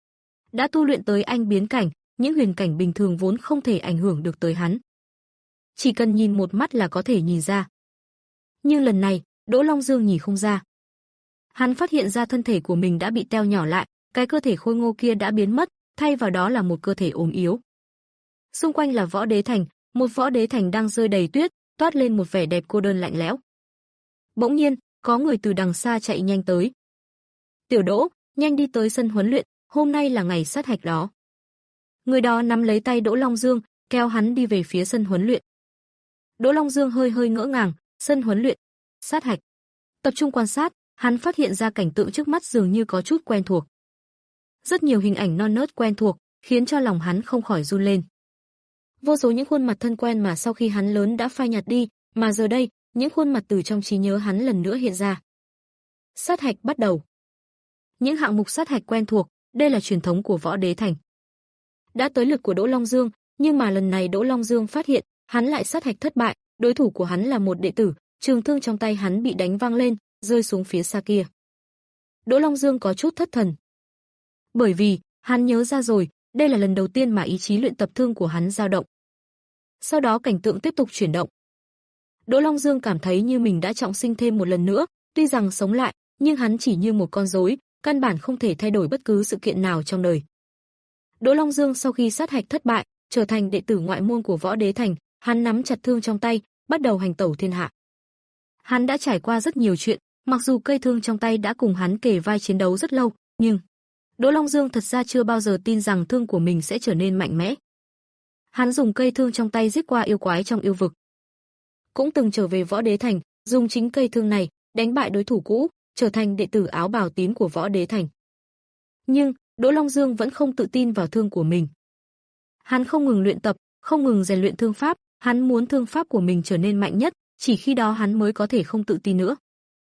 [SPEAKER 2] Đã tu luyện tới anh biến cảnh, những huyền cảnh bình thường vốn không thể ảnh hưởng được tới hắn. Chỉ cần nhìn một mắt là có thể nhìn ra. Nhưng lần này, Đỗ Long Dương nhìn không ra. Hắn phát hiện ra thân thể của mình đã bị teo nhỏ lại, cái cơ thể khôi ngô kia đã biến mất, thay vào đó là một cơ thể ốm yếu. Xung quanh là võ đế thành, một võ đế thành đang rơi đầy tuyết, toát lên một vẻ đẹp cô đơn lạnh lẽo. Bỗng nhiên, có người từ đằng xa chạy nhanh tới. Tiểu Đỗ, nhanh đi tới sân huấn luyện, hôm nay là ngày sát hạch đó. Người đó nắm lấy tay Đỗ Long Dương, kéo hắn đi về phía sân huấn luyện. Đỗ Long Dương hơi hơi ngỡ ngàng, sân huấn luyện, sát hạch. Tập trung quan sát, hắn phát hiện ra cảnh tượng trước mắt dường như có chút quen thuộc. Rất nhiều hình ảnh non nớt quen thuộc, khiến cho lòng hắn không khỏi run lên. Vô số những khuôn mặt thân quen mà sau khi hắn lớn đã phai nhạt đi, mà giờ đây, những khuôn mặt từ trong trí nhớ hắn lần nữa hiện ra. Sát hạch bắt đầu. Những hạng mục sát hạch quen thuộc, đây là truyền thống của võ đế thành. Đã tới lượt của Đỗ Long Dương, nhưng mà lần này Đỗ Long Dương phát hiện, hắn lại sát hạch thất bại, đối thủ của hắn là một đệ tử, trường thương trong tay hắn bị đánh văng lên, rơi xuống phía xa kia. Đỗ Long Dương có chút thất thần. Bởi vì, hắn nhớ ra rồi, đây là lần đầu tiên mà ý chí luyện tập thương của hắn dao động. Sau đó cảnh tượng tiếp tục chuyển động. Đỗ Long Dương cảm thấy như mình đã trọng sinh thêm một lần nữa, tuy rằng sống lại, nhưng hắn chỉ như một con rối, căn bản không thể thay đổi bất cứ sự kiện nào trong đời. Đỗ Long Dương sau khi sát hạch thất bại, trở thành đệ tử ngoại môn của võ đế thành, hắn nắm chặt thương trong tay, bắt đầu hành tẩu thiên hạ. Hắn đã trải qua rất nhiều chuyện, mặc dù cây thương trong tay đã cùng hắn kề vai chiến đấu rất lâu, nhưng Đỗ Long Dương thật ra chưa bao giờ tin rằng thương của mình sẽ trở nên mạnh mẽ. Hắn dùng cây thương trong tay giết qua yêu quái trong yêu vực. Cũng từng trở về võ đế thành, dùng chính cây thương này đánh bại đối thủ cũ, trở thành đệ tử áo bào tím của võ đế thành. Nhưng, Đỗ Long Dương vẫn không tự tin vào thương của mình. Hắn không ngừng luyện tập, không ngừng rèn luyện thương pháp, hắn muốn thương pháp của mình trở nên mạnh nhất, chỉ khi đó hắn mới có thể không tự tin nữa.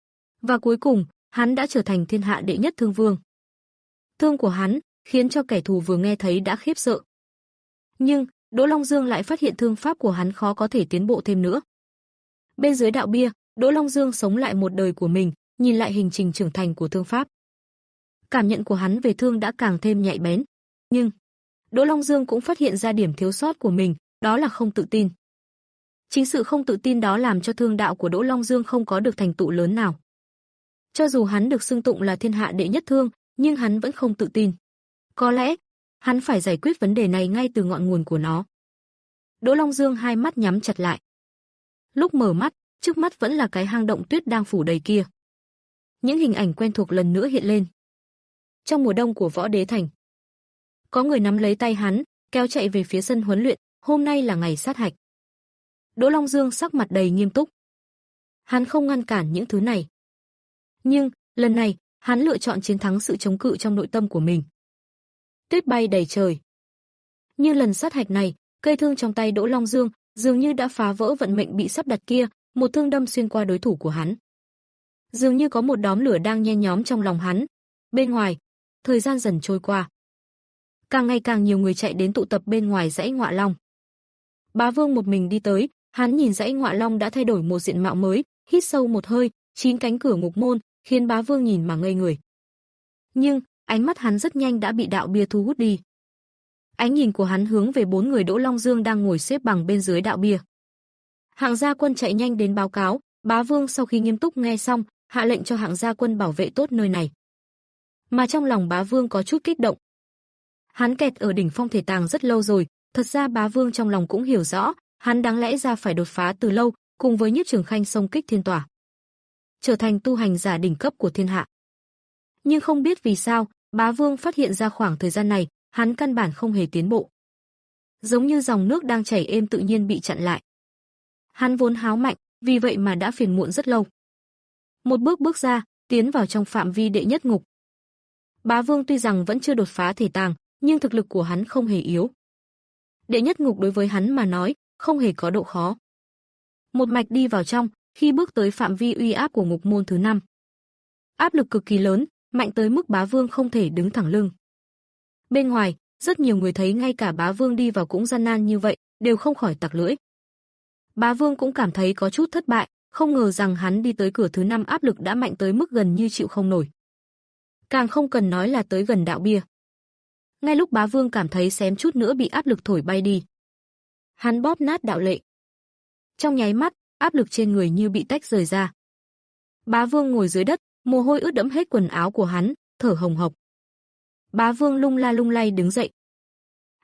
[SPEAKER 2] Và cuối cùng, hắn đã trở thành thiên hạ đệ nhất thương vương. Thương của hắn khiến cho kẻ thù vừa nghe thấy đã khiếp sợ. Nhưng, Đỗ Long Dương lại phát hiện thương pháp của hắn khó có thể tiến bộ thêm nữa. Bên dưới đạo bia, Đỗ Long Dương sống lại một đời của mình, nhìn lại hành trình trưởng thành của thương pháp. Cảm nhận của hắn về thương đã càng thêm nhạy bén. Nhưng, Đỗ Long Dương cũng phát hiện ra điểm thiếu sót của mình, đó là không tự tin. Chính sự không tự tin đó làm cho thương đạo của Đỗ Long Dương không có được thành tựu lớn nào. Cho dù hắn được xưng tụng là thiên hạ đệ nhất thương, nhưng hắn vẫn không tự tin. Có lẽ, hắn phải giải quyết vấn đề này ngay từ ngọn nguồn của nó. Đỗ Long Dương hai mắt nhắm chặt lại. Lúc mở mắt, trước mắt vẫn là cái hang động tuyết đang phủ đầy kia. Những hình ảnh quen thuộc lần nữa hiện lên. Trong mùa đông của võ đế thành, có người nắm lấy tay hắn, kéo chạy về phía sân huấn luyện, hôm nay là ngày sát hạch. Đỗ Long Dương sắc mặt đầy nghiêm túc. Hắn không ngăn cản những thứ này. Nhưng, lần này, hắn lựa chọn chiến thắng sự chống cự trong nội tâm của mình. Tuyết bay đầy trời. Như lần sát hạch này, cây thương trong tay Đỗ Long Dương dường như đã phá vỡ vận mệnh bị sắp đặt kia, một thương đâm xuyên qua đối thủ của hắn. Dường như có một đốm lửa đang nhen nhóm trong lòng hắn. Bên ngoài, thời gian dần trôi qua. Càng ngày càng nhiều người chạy đến tụ tập bên ngoài dãy Ngọa Long. Bá Vương một mình đi tới, hắn nhìn dãy Ngọa Long đã thay đổi một diện mạo mới, hít sâu một hơi, chín cánh cửa ngục môn, khiến Bá Vương nhìn mà ngây người. Nhưng, ánh mắt hắn rất nhanh đã bị đạo bia thu hút đi. Ánh nhìn của hắn hướng về bốn người Đỗ Long Dương đang ngồi xếp bằng bên dưới đạo bia. Hạng gia quân chạy nhanh đến báo cáo, Bá Vương sau khi nghiêm túc nghe xong, hạ lệnh cho hạng gia quân bảo vệ tốt nơi này. Mà trong lòng Bá Vương có chút kích động. Hắn kẹt ở đỉnh phong thể tàng rất lâu rồi, thật ra Bá Vương trong lòng cũng hiểu rõ, hắn đáng lẽ ra phải đột phá từ lâu, cùng với Nhiếp Trường Khanh xông kích thiên tỏa, trở thành tu hành giả đỉnh cấp của thiên hạ. Nhưng không biết vì sao, Bá Vương phát hiện ra khoảng thời gian này, hắn căn bản không hề tiến bộ. Giống như dòng nước đang chảy êm tự nhiên bị chặn lại. Hắn vốn háo mạnh, vì vậy mà đã phiền muộn rất lâu. Một bước bước ra, tiến vào trong phạm vi đệ nhất ngục. Bá Vương tuy rằng vẫn chưa đột phá thể tàng, nhưng thực lực của hắn không hề yếu. Đệ nhất ngục đối với hắn mà nói, không hề có độ khó. Một mạch đi vào trong, khi bước tới phạm vi uy áp của ngục môn thứ năm. Áp lực cực kỳ lớn, mạnh tới mức Bá Vương không thể đứng thẳng lưng. Bên ngoài, rất nhiều người thấy ngay cả Bá Vương đi vào cũng gian nan như vậy, đều không khỏi tặc lưỡi. Bá Vương cũng cảm thấy có chút thất bại, không ngờ rằng hắn đi tới cửa thứ năm áp lực đã mạnh tới mức gần như chịu không nổi. Càng không cần nói là tới gần đạo bia. Ngay lúc Bá Vương cảm thấy xém chút nữa bị áp lực thổi bay đi, hắn bóp nát đạo lệ. Trong nháy mắt, áp lực trên người như bị tách rời ra. Bá Vương ngồi dưới đất, mồ hôi ướt đẫm hết quần áo của hắn, thở hồng hộc. Bá Vương lung la lung lay đứng dậy,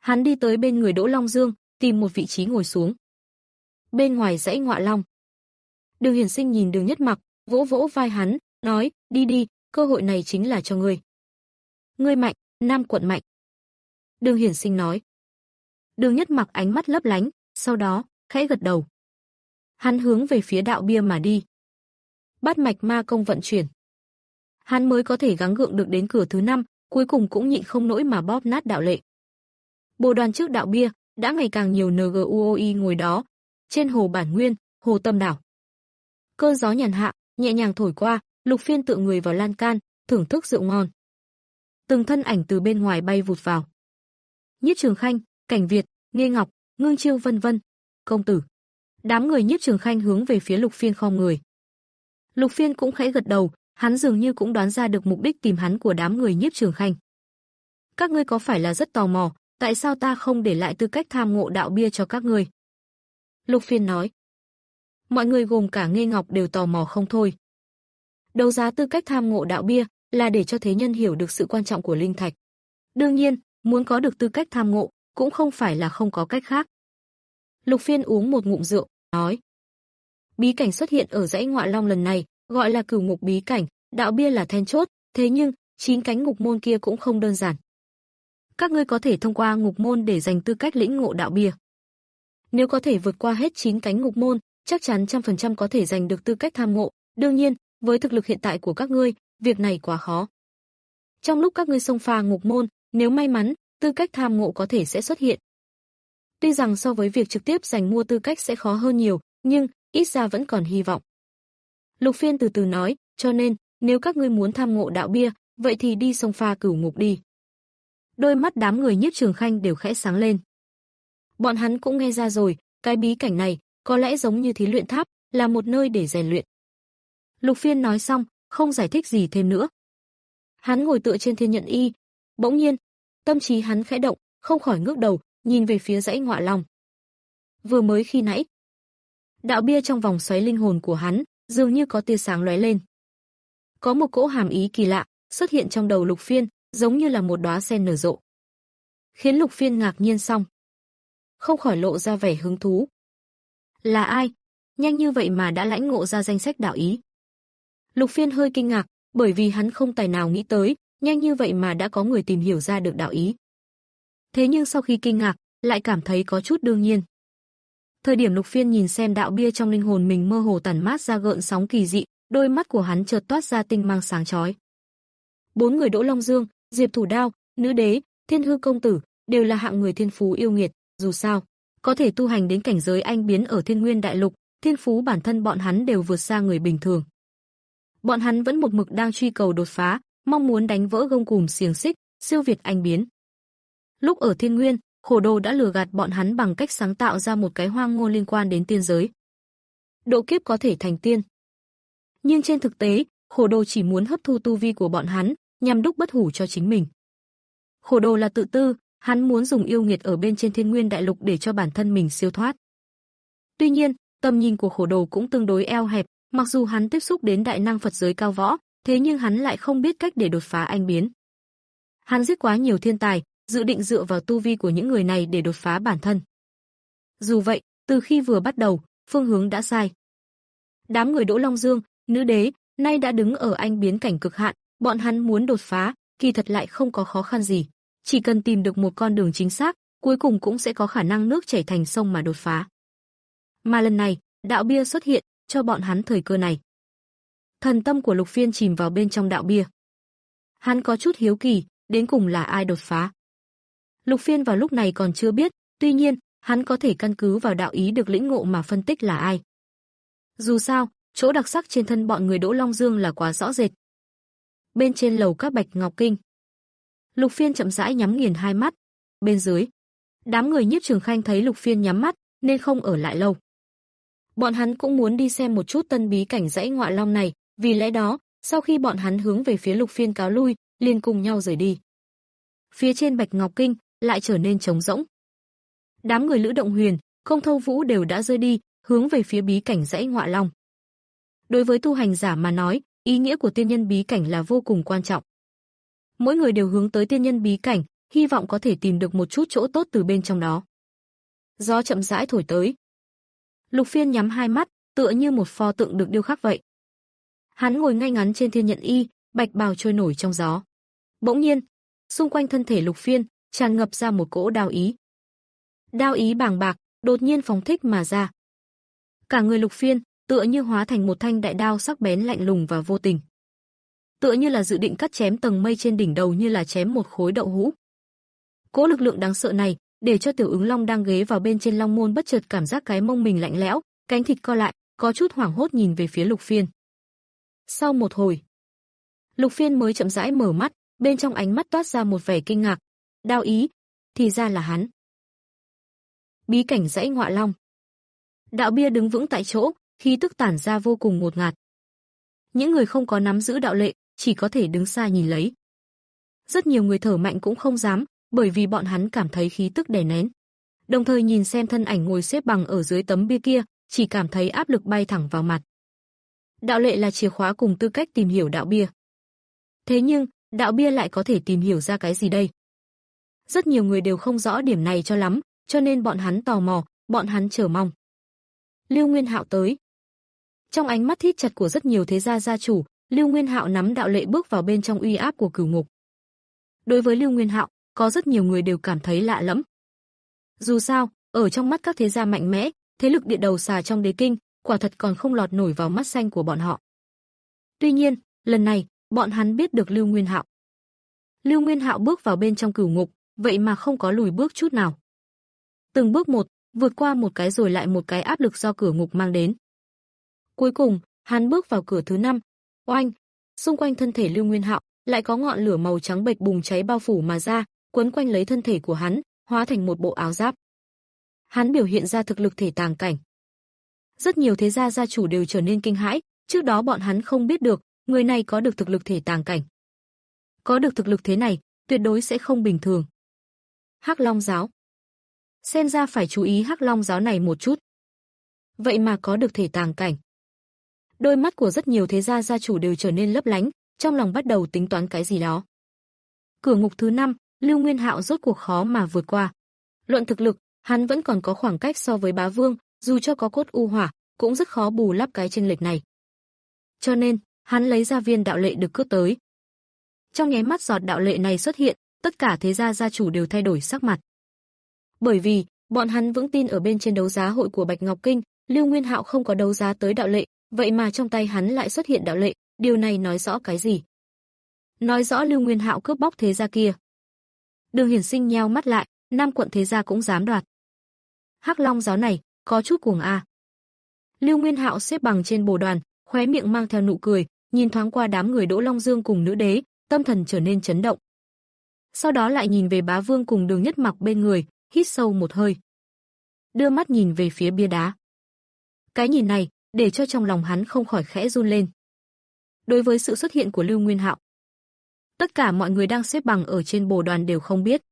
[SPEAKER 2] Hắn đi tới bên người Đỗ Long Dương, tìm một vị trí ngồi xuống. Bên ngoài dãy Ngọa Long, Đường Hiển Sinh nhìn Đường Nhất Mặc, vỗ vỗ vai hắn, nói, đi đi, cơ hội này chính là cho ngươi. Ngươi mạnh, Nam quận mạnh. Đường Hiển Sinh nói. Đường Nhất Mặc ánh mắt lấp lánh, sau đó, khẽ gật đầu. Hắn hướng về phía đạo bia mà đi. Bát mạch ma công vận chuyển. Hắn mới có thể gắng gượng được đến cửa thứ năm, cuối cùng cũng nhịn không nổi mà bóp nát đạo lệ. Bồ đoàn trước đạo bia, đã ngày càng nhiều en giê u o i ngồi đó, trên hồ Bản Nguyên, hồ Tâm Đảo. Cơn gió nhàn hạ, nhẹ nhàng thổi qua, Lục Phiên tựa người vào lan can, thưởng thức rượu ngon. Từng thân ảnh từ bên ngoài bay vụt vào. Nhiếp Trường Khanh, Cảnh Việt, Nghê Ngọc, Ngưng Chiêu vân vân. Công tử. Đám người Nhiếp Trường Khanh hướng về phía Lục Phiên khom người. Lục Phiên cũng khẽ gật đầu, hắn dường như cũng đoán ra được mục đích tìm hắn của đám người Nhiếp Trường Khanh. Các ngươi có phải là rất tò mò, tại sao ta không để lại tư cách tham ngộ đạo bia cho các ngươi? Lục Phiên nói. Mọi người gồm cả Nghê Ngọc đều tò mò không thôi. Đấu giá tư cách tham ngộ đạo bia là để cho thế nhân hiểu được sự quan trọng của linh thạch. Đương nhiên, muốn có được tư cách tham ngộ cũng không phải là không có cách khác. Lục Phiên uống một ngụm rượu, nói. Bí cảnh xuất hiện ở dãy Ngọa Long lần này, gọi là Cửu Ngục bí cảnh, đạo bia là then chốt, thế nhưng, chín cánh ngục môn kia cũng không đơn giản. Các ngươi có thể thông qua ngục môn để giành tư cách lĩnh ngộ đạo bia. Nếu có thể vượt qua hết chín cánh ngục môn, chắc chắn trăm phần trăm có thể giành được tư cách tham ngộ, đương nhiên, với thực lực hiện tại của các ngươi, việc này quá khó. Trong lúc các ngươi xông pha ngục môn, nếu may mắn, tư cách tham ngộ có thể sẽ xuất hiện. Tuy rằng so với việc trực tiếp giành mua tư cách sẽ khó hơn nhiều, nhưng ít ra vẫn còn hy vọng. Lục Phiên từ từ nói, cho nên, nếu các ngươi muốn tham ngộ đạo bia, vậy thì đi xông pha cửu ngục đi. Đôi mắt đám người Nhiếp Trường Khanh đều khẽ sáng lên. Bọn hắn cũng nghe ra rồi, cái bí cảnh này, có lẽ giống như thí luyện tháp, là một nơi để rèn luyện. Lục Phiên nói xong, không giải thích gì thêm nữa. Hắn ngồi tựa trên thiên nhận y, bỗng nhiên, tâm trí hắn khẽ động, không khỏi ngước đầu, nhìn về phía dãy Ngọa Long. Vừa mới khi nãy, đạo bia trong vòng xoáy linh hồn của hắn, dường như có tia sáng lóe lên. Có một cỗ hàm ý kỳ lạ xuất hiện trong đầu Lục Phiên, giống như là một đóa sen nở rộ. Khiến Lục Phiên ngạc nhiên xong, không khỏi lộ ra vẻ hứng thú. Là ai? Nhanh như vậy mà đã lãnh ngộ ra danh sách đạo ý. Lục Phiên hơi kinh ngạc, bởi vì hắn không tài nào nghĩ tới, nhanh như vậy mà đã có người tìm hiểu ra được đạo ý. Thế nhưng sau khi kinh ngạc, lại cảm thấy có chút đương nhiên. Thời điểm Lục Phiên nhìn xem đạo bia trong linh hồn mình mơ hồ tản mát ra gợn sóng kỳ dị, đôi mắt của hắn chợt toát ra tinh mang sáng chói. Bốn người Đỗ Long Dương, Diệp Thủ Đao, Nữ Đế, Thiên Hư công tử đều là hạng người thiên phú yêu nghiệt, dù sao, có thể tu hành đến cảnh giới anh biến ở Thiên Nguyên Đại Lục, thiên phú bản thân bọn hắn đều vượt xa người bình thường. Bọn hắn vẫn một mực đang truy cầu đột phá, mong muốn đánh vỡ gông cùm xiềng xích, siêu việt anh biến. Lúc ở Thiên Nguyên, Khổ Đồ đã lừa gạt bọn hắn bằng cách sáng tạo ra một cái hoang ngôn liên quan đến tiên giới. Độ kiếp có thể thành tiên. Nhưng trên thực tế, Khổ Đồ chỉ muốn hấp thu tu vi của bọn hắn, nhằm đúc bất hủ cho chính mình. Khổ Đồ là tự tư, hắn muốn dùng yêu nghiệt ở bên trên Thiên Nguyên Đại Lục để cho bản thân mình siêu thoát. Tuy nhiên, tầm nhìn của Khổ Đồ cũng tương đối eo hẹp, mặc dù hắn tiếp xúc đến đại năng Phật giới cao võ, thế nhưng hắn lại không biết cách để đột phá anh biến. Hắn giết quá nhiều thiên tài, dự định dựa vào tu vi của những người này để đột phá bản thân. Dù vậy, từ khi vừa bắt đầu, phương hướng đã sai. Đám người Đỗ Long Dương, Nữ Đế, nay đã đứng ở anh biến cảnh cực hạn, bọn hắn muốn đột phá, kỳ thật lại không có khó khăn gì. Chỉ cần tìm được một con đường chính xác, cuối cùng cũng sẽ có khả năng nước chảy thành sông mà đột phá. Mà lần này, đạo bia xuất hiện, cho bọn hắn thời cơ này. Thần tâm của Lục Phiên chìm vào bên trong đạo bia. Hắn có chút hiếu kỳ, đến cùng là ai đột phá. Lục Phiên vào lúc này còn chưa biết, tuy nhiên, hắn có thể căn cứ vào đạo ý được lĩnh ngộ mà phân tích là ai. Dù sao, chỗ đặc sắc trên thân bọn người Đỗ Long Dương là quá rõ rệt. Bên trên lầu các Bạch Ngọc Kinh, Lục Phiên chậm rãi nhắm nghiền hai mắt. Bên dưới, đám người Nhiếp Trường Khanh thấy Lục Phiên nhắm mắt, nên không ở lại lâu. Bọn hắn cũng muốn đi xem một chút tân bí cảnh dãy Ngọa Long này, vì lẽ đó, sau khi bọn hắn hướng về phía Lục Phiên cáo lui, liền cùng nhau rời đi. Phía trên Bạch Ngọc Kinh lại trở nên trống rỗng. Đám người Lữ Động Huyền, Không Thâu Vũ đều đã rơi đi, hướng về phía bí cảnh dãy Ngọa Long. Đối với tu hành giả mà nói, ý nghĩa của tiên nhân bí cảnh là vô cùng quan trọng. Mỗi người đều hướng tới tiên nhân bí cảnh, hy vọng có thể tìm được một chút chỗ tốt từ bên trong đó. Gió chậm rãi thổi tới. Lục Phiên nhắm hai mắt, tựa như một pho tượng được điêu khắc vậy. Hắn ngồi ngay ngắn trên thiên nhận y, bạch bào trôi nổi trong gió. Bỗng nhiên, xung quanh thân thể Lục Phiên tràn ngập ra một cỗ đao ý. Đao ý bàng bạc, đột nhiên phóng thích mà ra. Cả người Lục Phiên tựa như hóa thành một thanh đại đao sắc bén lạnh lùng và vô tình. Tựa như là dự định cắt chém tầng mây trên đỉnh đầu, như là chém một khối đậu hũ. Cỗ lực lượng đáng sợ này để cho Tiểu Ứng Long đang ghé vào bên trên long môn bất chợt cảm giác cái mông mình lạnh lẽo, cánh thịt co lại, có chút hoảng hốt nhìn về phía Lục Phiên. Sau một hồi, Lục Phiên mới chậm rãi mở mắt, bên trong ánh mắt toát ra một vẻ kinh ngạc. Đao ý, thì ra là hắn. Bí cảnh dãy Ngọa Long. Đạo bia đứng vững tại chỗ, khí tức tản ra vô cùng ngột ngạt. Những người không có nắm giữ đạo lệ, chỉ có thể đứng xa nhìn lấy. Rất nhiều người thở mạnh cũng không dám, bởi vì bọn hắn cảm thấy khí tức đè nén. Đồng thời nhìn xem thân ảnh ngồi xếp bằng ở dưới tấm bia kia, chỉ cảm thấy áp lực bay thẳng vào mặt. Đạo lệ là chìa khóa cùng tư cách tìm hiểu đạo bia. Thế nhưng, đạo bia lại có thể tìm hiểu ra cái gì đây? Rất nhiều người đều không rõ điểm này cho lắm, cho nên bọn hắn tò mò, bọn hắn chờ mong. Lưu Nguyên Hạo tới. Trong ánh mắt thít chặt của rất nhiều thế gia gia chủ, Lưu Nguyên Hạo nắm đạo lệ bước vào bên trong uy áp của cửu ngục. Đối với Lưu Nguyên Hạo, có rất nhiều người đều cảm thấy lạ lẫm. Dù sao, ở trong mắt các thế gia mạnh mẽ, thế lực địa đầu xà trong đế kinh, quả thật còn không lọt nổi vào mắt xanh của bọn họ. Tuy nhiên, lần này, bọn hắn biết được Lưu Nguyên Hạo. Lưu Nguyên Hạo bước vào bên trong cửu ngục, vậy mà không có lùi bước chút nào. Từng bước một, vượt qua một cái rồi lại một cái áp lực do cửa ngục mang đến. Cuối cùng, hắn bước vào cửa thứ năm. Oanh, xung quanh thân thể Lưu Nguyên Hạo lại có ngọn lửa màu trắng bệch bùng cháy bao phủ mà ra, quấn quanh lấy thân thể của hắn, hóa thành một bộ áo giáp. Hắn biểu hiện ra thực lực thể tàng cảnh. Rất nhiều thế gia gia chủ đều trở nên kinh hãi, trước đó bọn hắn không biết được, người này có được thực lực thể tàng cảnh. Có được thực lực thế này, tuyệt đối sẽ không bình thường. Hắc Long giáo. Xem ra phải chú ý Hắc Long giáo này một chút. Vậy mà có được thể tàng cảnh. Đôi mắt của rất nhiều thế gia gia chủ đều trở nên lấp lánh, trong lòng bắt đầu tính toán cái gì đó. Cửa ngục thứ năm, Lưu Nguyên Hạo rốt cuộc khó mà vượt qua. Luận thực lực, hắn vẫn còn có khoảng cách so với Bá Vương, dù cho có cốt u hỏa, cũng rất khó bù lắp cái chênh lệch này. Cho nên, hắn lấy ra viên đạo lệ được cướp tới. Trong nháy mắt giọt đạo lệ này xuất hiện, tất cả thế gia gia chủ đều thay đổi sắc mặt. Bởi vì, bọn hắn vững tin ở bên trên đấu giá hội của Bạch Ngọc Kinh, Lưu Nguyên Hạo không có đấu giá tới đạo lệ, vậy mà trong tay hắn lại xuất hiện đạo lệ, điều này nói rõ cái gì? Nói rõ Lưu Nguyên Hạo cướp bóc thế gia kia. Đường Hiển Sinh nheo mắt lại, năm quận thế gia cũng dám đoạt. Hắc Long giáo này, có chút cuồng a. À. Lưu Nguyên Hạo xếp bằng trên bồ đoàn, khóe miệng mang theo nụ cười, nhìn thoáng qua đám người Đỗ Long Dương cùng nữ đế, tâm thần trở nên chấn động. Sau đó lại nhìn về Bá Vương cùng Đường Nhất Mặc bên người, hít sâu một hơi. Đưa mắt nhìn về phía bia đá. Cái nhìn này, để cho trong lòng hắn không khỏi khẽ run lên. Đối với sự xuất hiện của Lưu Nguyên Hạo, tất cả mọi người đang xếp bằng ở trên bồ đoàn đều không biết.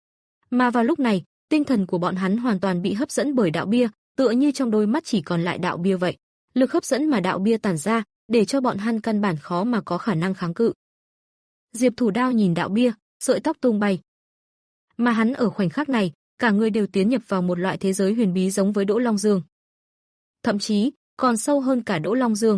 [SPEAKER 2] Mà vào lúc này, tinh thần của bọn hắn hoàn toàn bị hấp dẫn bởi đạo bia, tựa như trong đôi mắt chỉ còn lại đạo bia vậy. Lực hấp dẫn mà đạo bia tản ra, để cho bọn hắn căn bản khó mà có khả năng kháng cự. Diệp Thủ Đao nhìn đạo bia, sợi tóc tung bay. Mà hắn ở khoảnh khắc này, cả người đều tiến nhập vào một loại thế giới huyền bí giống với Đỗ Long Dương. Thậm chí, còn sâu hơn cả Đỗ Long Dương.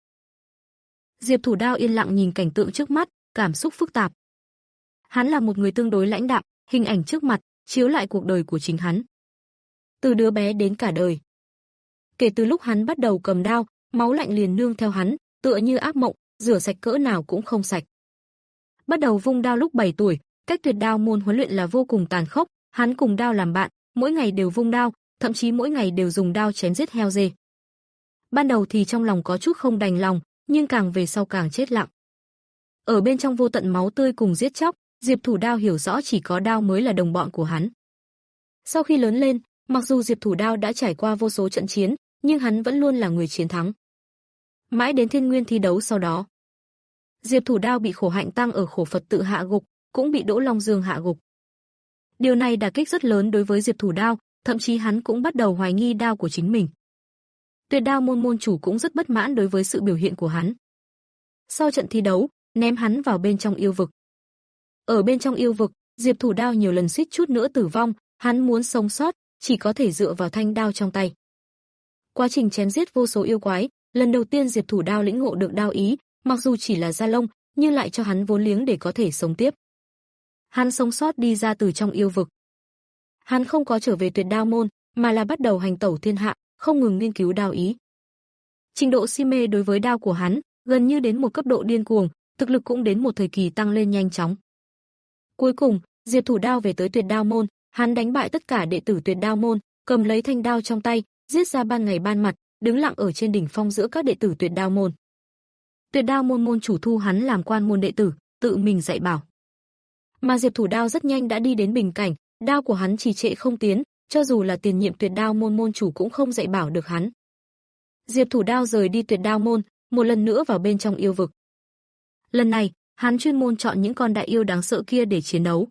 [SPEAKER 2] Diệp Thủ Đao yên lặng nhìn cảnh tượng trước mắt, cảm xúc phức tạp. Hắn là một người tương đối lãnh đạm, hình ảnh trước mặt chiếu lại cuộc đời của chính hắn. Từ đứa bé đến cả đời. Kể từ lúc hắn bắt đầu cầm đao, máu lạnh liền nương theo hắn, tựa như ác mộng, rửa sạch cỡ nào cũng không sạch. Bắt đầu vung đao lúc bảy tuổi, cách tuyệt đao môn huấn luyện là vô cùng tàn khốc, hắn cùng đao làm bạn, mỗi ngày đều vung đao, thậm chí mỗi ngày đều dùng đao chém giết heo dê. Ban đầu thì trong lòng có chút không đành lòng, nhưng càng về sau càng chết lặng. Ở bên trong vô tận máu tươi cùng giết chóc, Diệp Thủ Đao hiểu rõ chỉ có đao mới là đồng bọn của hắn. Sau khi lớn lên, mặc dù Diệp Thủ Đao đã trải qua vô số trận chiến, nhưng hắn vẫn luôn là người chiến thắng. Mãi đến Thiên Nguyên thi đấu sau đó, Diệp Thủ Đao bị Khổ Hạnh Tăng ở Khổ Phật tự hạ gục, cũng bị Đỗ Long Dương hạ gục. Điều này đả kích rất lớn đối với Diệp Thủ Đao, thậm chí hắn cũng bắt đầu hoài nghi đao của chính mình. Tuyệt đao môn môn chủ cũng rất bất mãn đối với sự biểu hiện của hắn. Sau trận thi đấu, ném hắn vào bên trong yêu vực. Ở bên trong yêu vực, Diệp Thủ Đao nhiều lần suýt chút nữa tử vong, hắn muốn sống sót, chỉ có thể dựa vào thanh đao trong tay. Quá trình chém giết vô số yêu quái, lần đầu tiên Diệp Thủ Đao lĩnh ngộ được đao ý, mặc dù chỉ là da lông, nhưng lại cho hắn vốn liếng để có thể sống tiếp. Hắn sống sót đi ra từ trong yêu vực. Hắn không có trở về Tuyệt Đao môn, mà là bắt đầu hành tẩu thiên hạ, không ngừng nghiên cứu đao ý. Trình độ si mê đối với đao của hắn gần như đến một cấp độ điên cuồng, thực lực cũng đến một thời kỳ tăng lên nhanh chóng. Cuối cùng, Diệp Thủ Đao về tới Tuyệt Đao môn, hắn đánh bại tất cả đệ tử Tuyệt Đao môn, cầm lấy thanh đao trong tay, giết ra ban ngày ban mặt, đứng lặng ở trên đỉnh phong giữa các đệ tử Tuyệt Đao môn. Tuyệt Đao môn môn chủ thu hắn làm quan môn đệ tử, tự mình dạy bảo. Mà Diệp Thủ Đao rất nhanh đã đi đến bình cảnh, đao của hắn trì trệ không tiến, cho dù là tiền nhiệm Tuyệt Đao môn môn chủ cũng không dạy bảo được hắn. Diệp Thủ Đao rời đi Tuyệt Đao môn, một lần nữa vào bên trong yêu vực. Lần này, hắn chuyên môn chọn những con đại yêu đáng sợ kia để chiến đấu.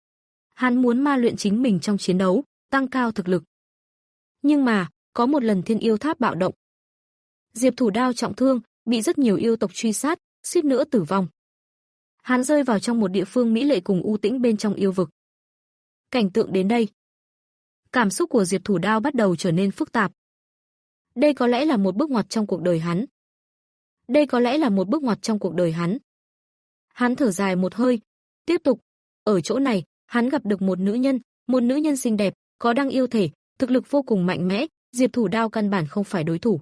[SPEAKER 2] Hắn muốn ma luyện chính mình trong chiến đấu, tăng cao thực lực. Nhưng mà, có một lần Thiên Yêu Tháp bạo động. Diệp Thủ Đao trọng thương, bị rất nhiều yêu tộc truy sát, suýt nữa tử vong. Hắn rơi vào trong một địa phương mỹ lệ cùng u tĩnh bên trong yêu vực. Cảnh tượng đến đây, cảm xúc của Diệp Thủ Đao bắt đầu trở nên phức tạp. Đây có lẽ là một bước ngoặt trong cuộc đời hắn. Đây có lẽ là một bước ngoặt trong cuộc đời hắn. Hắn thở dài một hơi, tiếp tục. Ở chỗ này, hắn gặp được một nữ nhân, một nữ nhân xinh đẹp, có đăng yêu thể, thực lực vô cùng mạnh mẽ, Diệp Thủ Đao căn bản không phải đối thủ.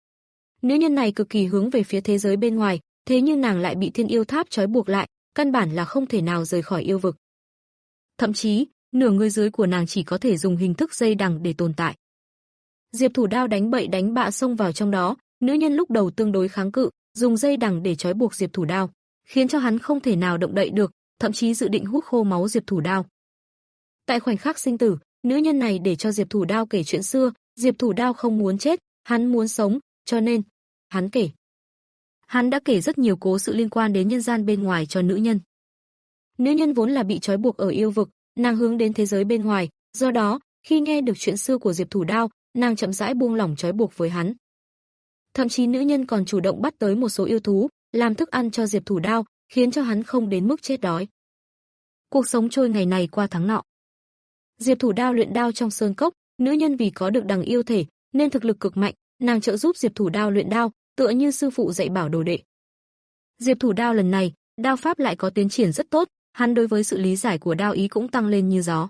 [SPEAKER 2] Nữ nhân này cực kỳ hướng về phía thế giới bên ngoài, thế nhưng nàng lại bị Thiên Yêu Tháp trói buộc lại, căn bản là không thể nào rời khỏi yêu vực. Thậm chí, nửa người dưới của nàng chỉ có thể dùng hình thức dây đằng để tồn tại. Diệp Thủ Đao đánh bậy đánh bạ xông vào trong đó, nữ nhân lúc đầu tương đối kháng cự, dùng dây đằng để trói buộc Diệp Thủ Đao, khiến cho hắn không thể nào động đậy được, thậm chí dự định hút khô máu Diệp Thủ Đao. Tại khoảnh khắc sinh tử, nữ nhân này để cho Diệp Thủ Đao kể chuyện xưa, Diệp Thủ Đao không muốn chết, hắn muốn sống, cho nên hắn kể. Hắn đã kể rất nhiều cố sự liên quan đến nhân gian bên ngoài cho nữ nhân. Nữ nhân vốn là bị trói buộc ở yêu vực, nàng hướng đến thế giới bên ngoài, do đó, khi nghe được chuyện xưa của Diệp Thủ Đao, nàng chậm rãi buông lỏng trói buộc với hắn. Thậm chí nữ nhân còn chủ động bắt tới một số yêu thú, làm thức ăn cho Diệp Thủ Đao, khiến cho hắn không đến mức chết đói. Cuộc sống trôi ngày này qua tháng nọ. Diệp Thủ Đao luyện đao trong sơn cốc, nữ nhân vì có được đằng yêu thể, nên thực lực cực mạnh, nàng trợ giúp Diệp Thủ Đao luyện đao, tựa như sư phụ dạy bảo đồ đệ. Diệp Thủ Đao lần này, đao pháp lại có tiến triển rất tốt, hắn đối với sự lý giải của đao ý cũng tăng lên như gió.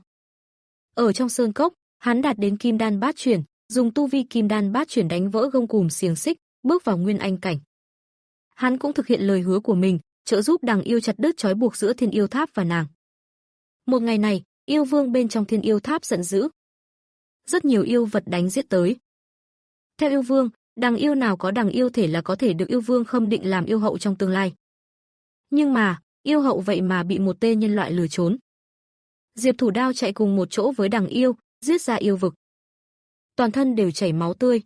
[SPEAKER 2] Ở trong sơn cốc, hắn đạt đến Kim Đan Bát Chuyển, dùng tu vi Kim Đan Bát Chuyển đánh vỡ gông cùm xiềng xích, bước vào Nguyên Anh cảnh. Hắn cũng thực hiện lời hứa của mình, trợ giúp đằng yêu chặt đứt trói buộc giữa Thiên Yêu Tháp và nàng. Một ngày này, yêu vương bên trong Thiên Yêu Tháp giận dữ. Rất nhiều yêu vật đánh giết tới. Theo yêu vương, đằng yêu nào có đằng yêu thể là có thể được yêu vương khâm định làm yêu hậu trong tương lai. Nhưng mà, yêu hậu vậy mà bị một tên nhân loại lừa trốn. Diệp Thủ Đao chạy cùng một chỗ với đằng yêu, giết ra yêu vực. Toàn thân đều chảy máu tươi.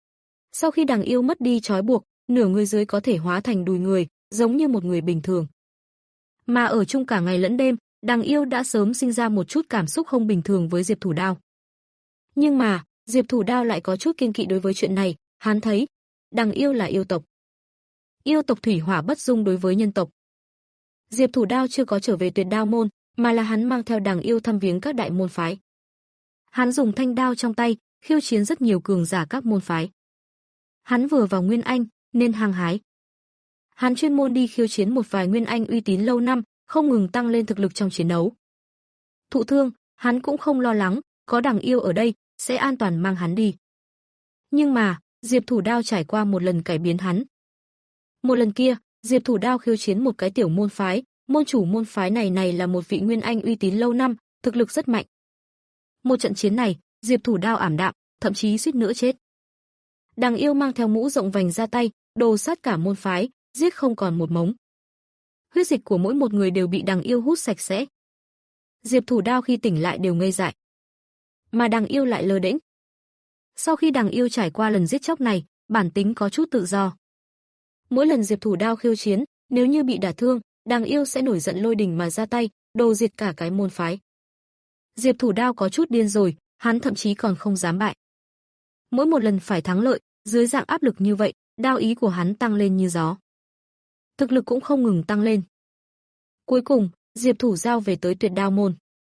[SPEAKER 2] Sau khi đằng yêu mất đi trói buộc, nửa người dưới có thể hóa thành đùi người, giống như một người bình thường. Mà ở chung cả ngày lẫn đêm, đằng yêu đã sớm sinh ra một chút cảm xúc không bình thường với Diệp Thủ Đao. Nhưng mà, Diệp Thủ Đao lại có chút kiêng kỵ đối với chuyện này, hắn thấy, đằng yêu là yêu tộc. Yêu tộc thủy hỏa bất dung đối với nhân tộc. Diệp Thủ Đao chưa có trở về Tuyệt Đao môn, mà là hắn mang theo đằng yêu thăm viếng các đại môn phái. Hắn dùng thanh đao trong tay, khiêu chiến rất nhiều cường giả các môn phái. Hắn vừa vào Nguyên Anh, nên hăng hái. Hắn chuyên môn đi khiêu chiến một vài Nguyên Anh uy tín lâu năm, không ngừng tăng lên thực lực trong chiến đấu. Thụ thương, hắn cũng không lo lắng, có đằng yêu ở đây, sẽ an toàn mang hắn đi. Nhưng mà, Diệp Thủ Đao trải qua một lần cải biến hắn. Một lần kia, Diệp Thủ Đao khiêu chiến một cái tiểu môn phái, môn chủ môn phái này này là một vị Nguyên Anh uy tín lâu năm, thực lực rất mạnh. Một trận chiến này, Diệp Thủ Đao ảm đạm, thậm chí suýt nữa chết. Đằng yêu mang theo mũ rộng vành ra tay, đồ sát cả môn phái, giết không còn một mống. Huyết dịch của mỗi một người đều bị đằng yêu hút sạch sẽ. Diệp Thủ Đao khi tỉnh lại đều ngây dại. Mà đằng yêu lại lơ đễnh. Sau khi đằng yêu trải qua lần giết chóc này, bản tính có chút tự do. Mỗi lần Diệp Thủ Đao khiêu chiến, nếu như bị đả thương, đằng yêu sẽ nổi giận lôi đình mà ra tay, đồ diệt cả cái môn phái. Diệp Thủ Đao có chút điên rồi, hắn thậm chí còn không dám bại. Mỗi một lần phải thắng lợi, dưới dạng áp lực như vậy, đao ý của hắn tăng lên như gió. Thực lực cũng không ngừng tăng lên. Cuối cùng, Diệp Thủ Giao về tới Tuyệt Đao môn.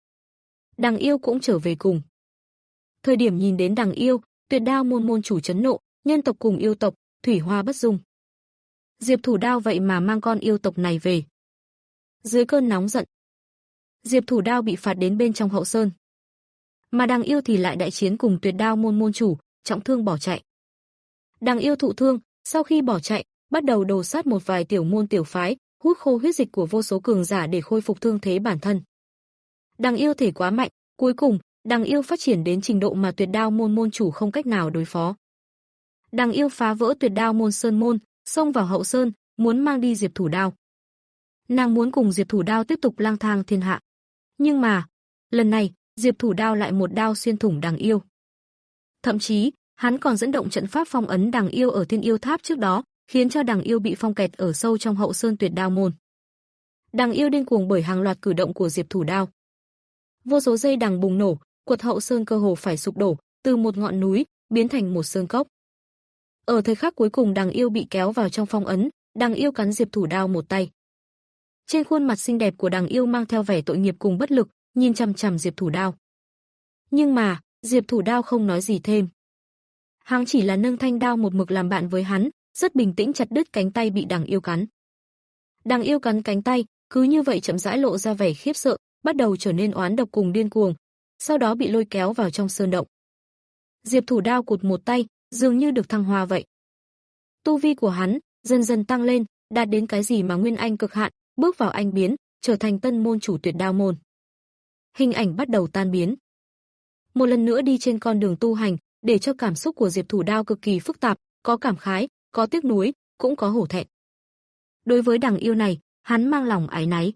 [SPEAKER 2] Đằng Yêu cũng trở về cùng. Thời điểm nhìn đến Đằng Yêu, Tuyệt Đao môn môn chủ chấn nộ, nhân tộc cùng yêu tộc, thủy hoa bất dung. Diệp Thủ Đao vậy mà mang con yêu tộc này về. Dưới cơn nóng giận, Diệp Thủ Đao bị phạt đến bên trong hậu sơn. Mà Đằng Yêu thì lại đại chiến cùng Tuyệt Đao môn môn chủ, trọng thương bỏ chạy. Đằng Yêu thụ thương, sau khi bỏ chạy, bắt đầu đồ sát một vài tiểu môn tiểu phái, hút khô huyết dịch của vô số cường giả để khôi phục thương thế bản thân. Đằng Yêu thể quá mạnh, cuối cùng, Đằng Yêu phát triển đến trình độ mà Tuyệt Đao môn môn chủ không cách nào đối phó. Đằng Yêu phá vỡ Tuyệt Đao môn sơn môn, xông vào hậu sơn, muốn mang đi Diệp Thủ Đao. Nàng muốn cùng Diệp Thủ Đao tiếp tục lang thang thiên hạ. Nhưng mà, lần này, Diệp Thủ Đao lại một đao xuyên thủng Đằng Yêu. Thậm chí, hắn còn dẫn động trận pháp phong ấn Đằng Yêu ở Thiên Yêu Tháp trước đó, khiến cho Đằng Yêu bị phong kẹt ở sâu trong hậu sơn Tuyệt Đao môn. Đằng Yêu điên cuồng bởi hàng loạt cử động của Diệp Thủ Đao. Vô số dây đằng bùng nổ, quật hậu sơn cơ hồ phải sụp đổ, từ một ngọn núi biến thành một sơn cốc. Ở thời khắc cuối cùng Đằng Yêu bị kéo vào trong phong ấn, Đằng Yêu cắn Diệp Thủ Đao một tay. Trên khuôn mặt xinh đẹp của Đằng Yêu mang theo vẻ tội nghiệp cùng bất lực, nhìn chằm chằm Diệp Thủ Đao. Nhưng mà, Diệp Thủ Đao không nói gì thêm. Hắn chỉ là nâng thanh đao một mực làm bạn với hắn, rất bình tĩnh chặt đứt cánh tay bị Đằng Yêu cắn. Đằng Yêu cắn cánh tay, cứ như vậy chậm rãi lộ ra vẻ khiếp sợ, bắt đầu trở nên oán độc cùng điên cuồng, sau đó bị lôi kéo vào trong sơn động. Diệp Thủ Đao cụt một tay, dường như được thăng hoa vậy. Tu vi của hắn dần dần tăng lên, đạt đến cái gì mà nguyên anh cực hạn, bước vào anh biến, trở thành tân môn chủ Tuyệt Đao môn. Hình ảnh bắt đầu tan biến. Một lần nữa đi trên con đường tu hành, để cho cảm xúc của Diệp Thủ Đao cực kỳ phức tạp, có cảm khái, có tiếc nuối, cũng có hổ thẹn. Đối với Đằng Yêu này, hắn mang lòng áy náy.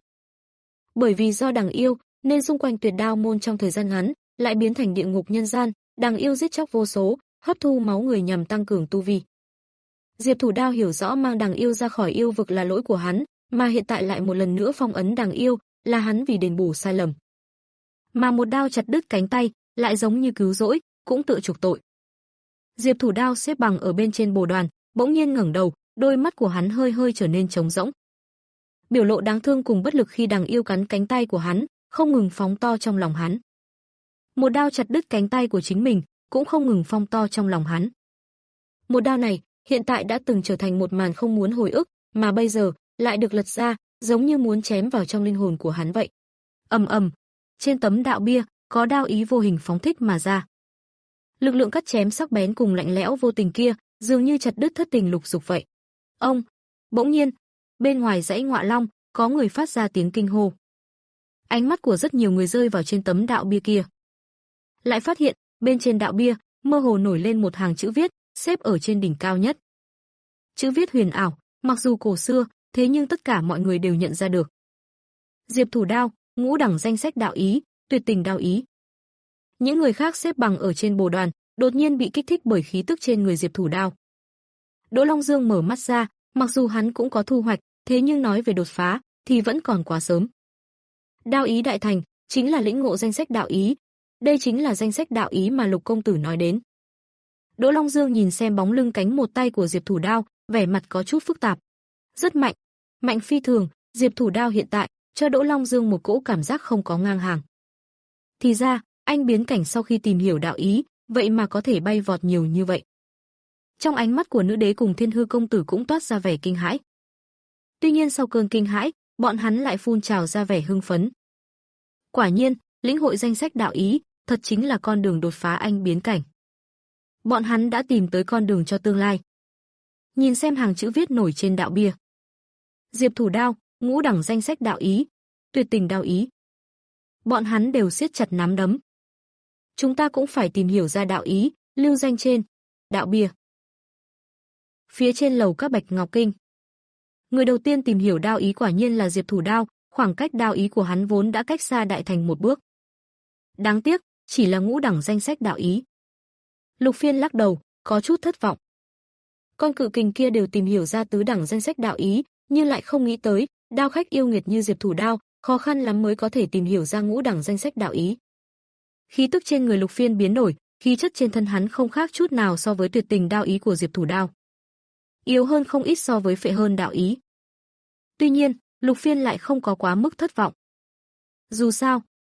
[SPEAKER 2] Bởi vì do Đằng Yêu, nên xung quanh Tuyệt Đao môn trong thời gian ngắn lại biến thành địa ngục nhân gian, Đằng Yêu giết chóc vô số, hấp thu máu người nhằm tăng cường tu vi. Diệp Thủ Đao hiểu rõ mang Đằng Yêu ra khỏi yêu vực là lỗi của hắn, mà hiện tại lại một lần nữa phong ấn Đằng Yêu, là hắn vì đền bù sai lầm. Mà một đao chặt đứt cánh tay, lại giống như cứu rỗi, cũng tự chuộc tội. Diệp Thủ Đao xếp bằng ở bên trên bồ đoàn, bỗng nhiên ngẩng đầu, đôi mắt của hắn hơi hơi trở nên trống rỗng. Biểu lộ đáng thương cùng bất lực khi Đằng Yêu cắn cánh tay của hắn, không ngừng phóng to trong lòng hắn. Một đao chặt đứt cánh tay của chính mình, cũng không ngừng phong to trong lòng hắn. Một đao này, hiện tại đã từng trở thành một màn không muốn hồi ức, mà bây giờ lại được lật ra, giống như muốn chém vào trong linh hồn của hắn vậy. Ầm ầm, trên tấm đạo bia có đao ý vô hình phóng thích mà ra. Lực lượng cắt chém sắc bén cùng lạnh lẽo vô tình kia, dường như chặt đứt thất tình lục dục vậy. Ông, bỗng nhiên, bên ngoài dãy Ngọa Long, có người phát ra tiếng kinh hô. Ánh mắt của rất nhiều người rơi vào trên tấm đạo bia kia. Lại phát hiện, bên trên đạo bia, mơ hồ nổi lên một hàng chữ viết, xếp ở trên đỉnh cao nhất. Chữ viết huyền ảo, mặc dù cổ xưa, thế nhưng tất cả mọi người đều nhận ra được. Diệp Thủ Đao, ngũ đẳng danh sách đạo ý, tuyệt tình đạo ý. Những người khác xếp bằng ở trên bồ đoàn, đột nhiên bị kích thích bởi khí tức trên người Diệp Thủ Đao. Đỗ Long Dương mở mắt ra, mặc dù hắn cũng có thu hoạch, thế nhưng nói về đột phá, thì vẫn còn quá sớm. Đạo ý đại thành, chính là lĩnh ngộ danh sách đạo ý. Đây chính là danh sách đạo ý mà Lục công tử nói đến. Đỗ Long Dương nhìn xem bóng lưng cánh một tay của Diệp Thủ Đao, vẻ mặt có chút phức tạp. Rất mạnh, mạnh phi thường, Diệp Thủ Đao hiện tại cho Đỗ Long Dương một cỗ cảm giác không có ngang hàng. Thì ra, anh biến cảnh sau khi tìm hiểu đạo ý, vậy mà có thể bay vọt nhiều như vậy. Trong ánh mắt của nữ đế cùng Thiên Hư công tử cũng toát ra vẻ kinh hãi. Tuy nhiên sau cơn kinh hãi, bọn hắn lại phun trào ra vẻ hưng phấn. Quả nhiên, lĩnh hội danh sách đạo ý, thật chính là con đường đột phá anh biến cảnh. Bọn hắn đã tìm tới con đường cho tương lai. Nhìn xem hàng chữ viết nổi trên đạo bia. Diệp Thủ Đao, ngũ đẳng danh sách đạo ý, tuyệt tình đạo ý. Bọn hắn đều siết chặt nắm đấm. Chúng ta cũng phải tìm hiểu ra đạo ý, lưu danh trên đạo bia. Phía trên lầu các Bạch Ngọc Kinh. Người đầu tiên tìm hiểu đạo ý quả nhiên là Diệp Thủ Đao, khoảng cách đạo ý của hắn vốn đã cách xa đại thành một bước. Đáng tiếc, chỉ là ngũ đẳng danh sách đạo ý. Lục Phiên lắc đầu, có chút thất vọng. Con cự kình kia đều tìm hiểu ra tứ đẳng danh sách đạo ý, nhưng lại không nghĩ tới, đao khách yêu nghiệt như Diệp Thủ Đao, khó khăn lắm mới có thể tìm hiểu ra ngũ đẳng danh sách đạo ý. Khí tức trên người Lục Phiên biến đổi, khí chất trên thân hắn không khác chút nào so với tuyệt tình đạo ý của Diệp Thủ Đao. Yếu hơn không ít so với phệ hơn đạo ý. Tuy nhiên, Lục Phiên lại không có quá mức thất vọng. Dù sao,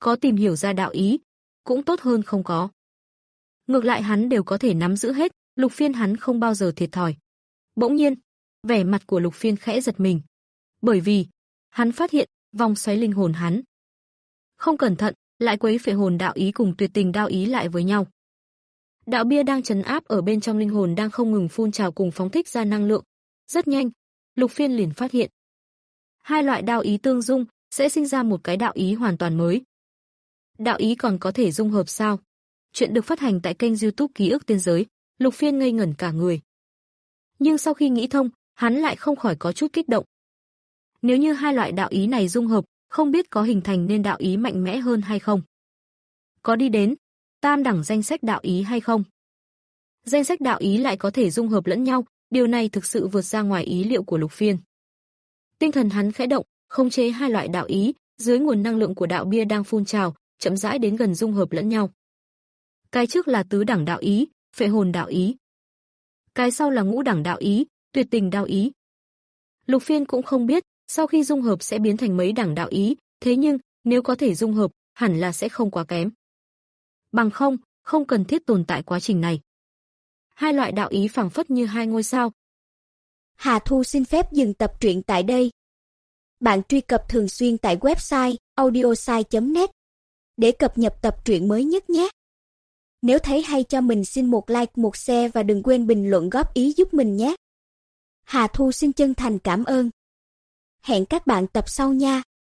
[SPEAKER 2] có tìm hiểu ra đạo ý, cũng tốt hơn không có. Ngược lại hắn đều có thể nắm giữ hết, Lục Phiên hắn không bao giờ thiệt thòi. Bỗng nhiên, vẻ mặt của Lục Phiên khẽ giật mình. Bởi vì, hắn phát hiện, vòng xoáy linh hồn hắn. Không cẩn thận, lại quấy phệ hồn đạo ý cùng tuyệt tình đạo ý lại với nhau. Đạo bia đang trấn áp ở bên trong linh hồn đang không ngừng phun trào cùng phóng thích ra năng lượng. Rất nhanh, Lục Phiên liền phát hiện. Hai loại đạo ý tương dung sẽ sinh ra một cái đạo ý hoàn toàn mới. Đạo ý còn có thể dung hợp sao? Chuyện được phát hành tại kênh YouTube Ký ức Tiên giới. Lục Phiên ngây ngẩn cả người. Nhưng sau khi nghĩ thông, hắn lại không khỏi có chút kích động. Nếu như hai loại đạo ý này dung hợp, không biết có hình thành nên đạo ý mạnh mẽ hơn hay không? Có đi đến tam đẳng danh sách đạo ý hay không? Danh sách đạo ý lại có thể dung hợp lẫn nhau, điều này thực sự vượt ra ngoài ý liệu của Lục Phiên. Tinh thần hắn khẽ động, khống chế hai loại đạo ý, dưới nguồn năng lượng của đạo bia đang phun trào, chậm rãi đến gần dung hợp lẫn nhau. Cái trước là tứ đẳng đạo ý, phệ hồn đạo ý. Cái sau là ngũ đẳng đạo ý, tuyệt tình đạo ý. Lục Phiên cũng không biết, sau khi dung hợp sẽ biến thành mấy đẳng đạo ý, thế nhưng, nếu có thể dung hợp, hẳn là sẽ không quá kém. Bằng không, không cần thiết tồn tại quá trình này. Hai loại đạo ý phảng phất như hai ngôi sao.
[SPEAKER 3] Hà Thu xin phép dừng tập truyện tại đây. Bạn truy cập thường xuyên tại website audiosai chấm net để cập nhật tập truyện mới nhất nhé. Nếu thấy hay cho mình xin một like, một share và đừng quên bình luận góp ý giúp mình nhé. Hà Thu xin chân thành cảm ơn. Hẹn các bạn tập sau nha.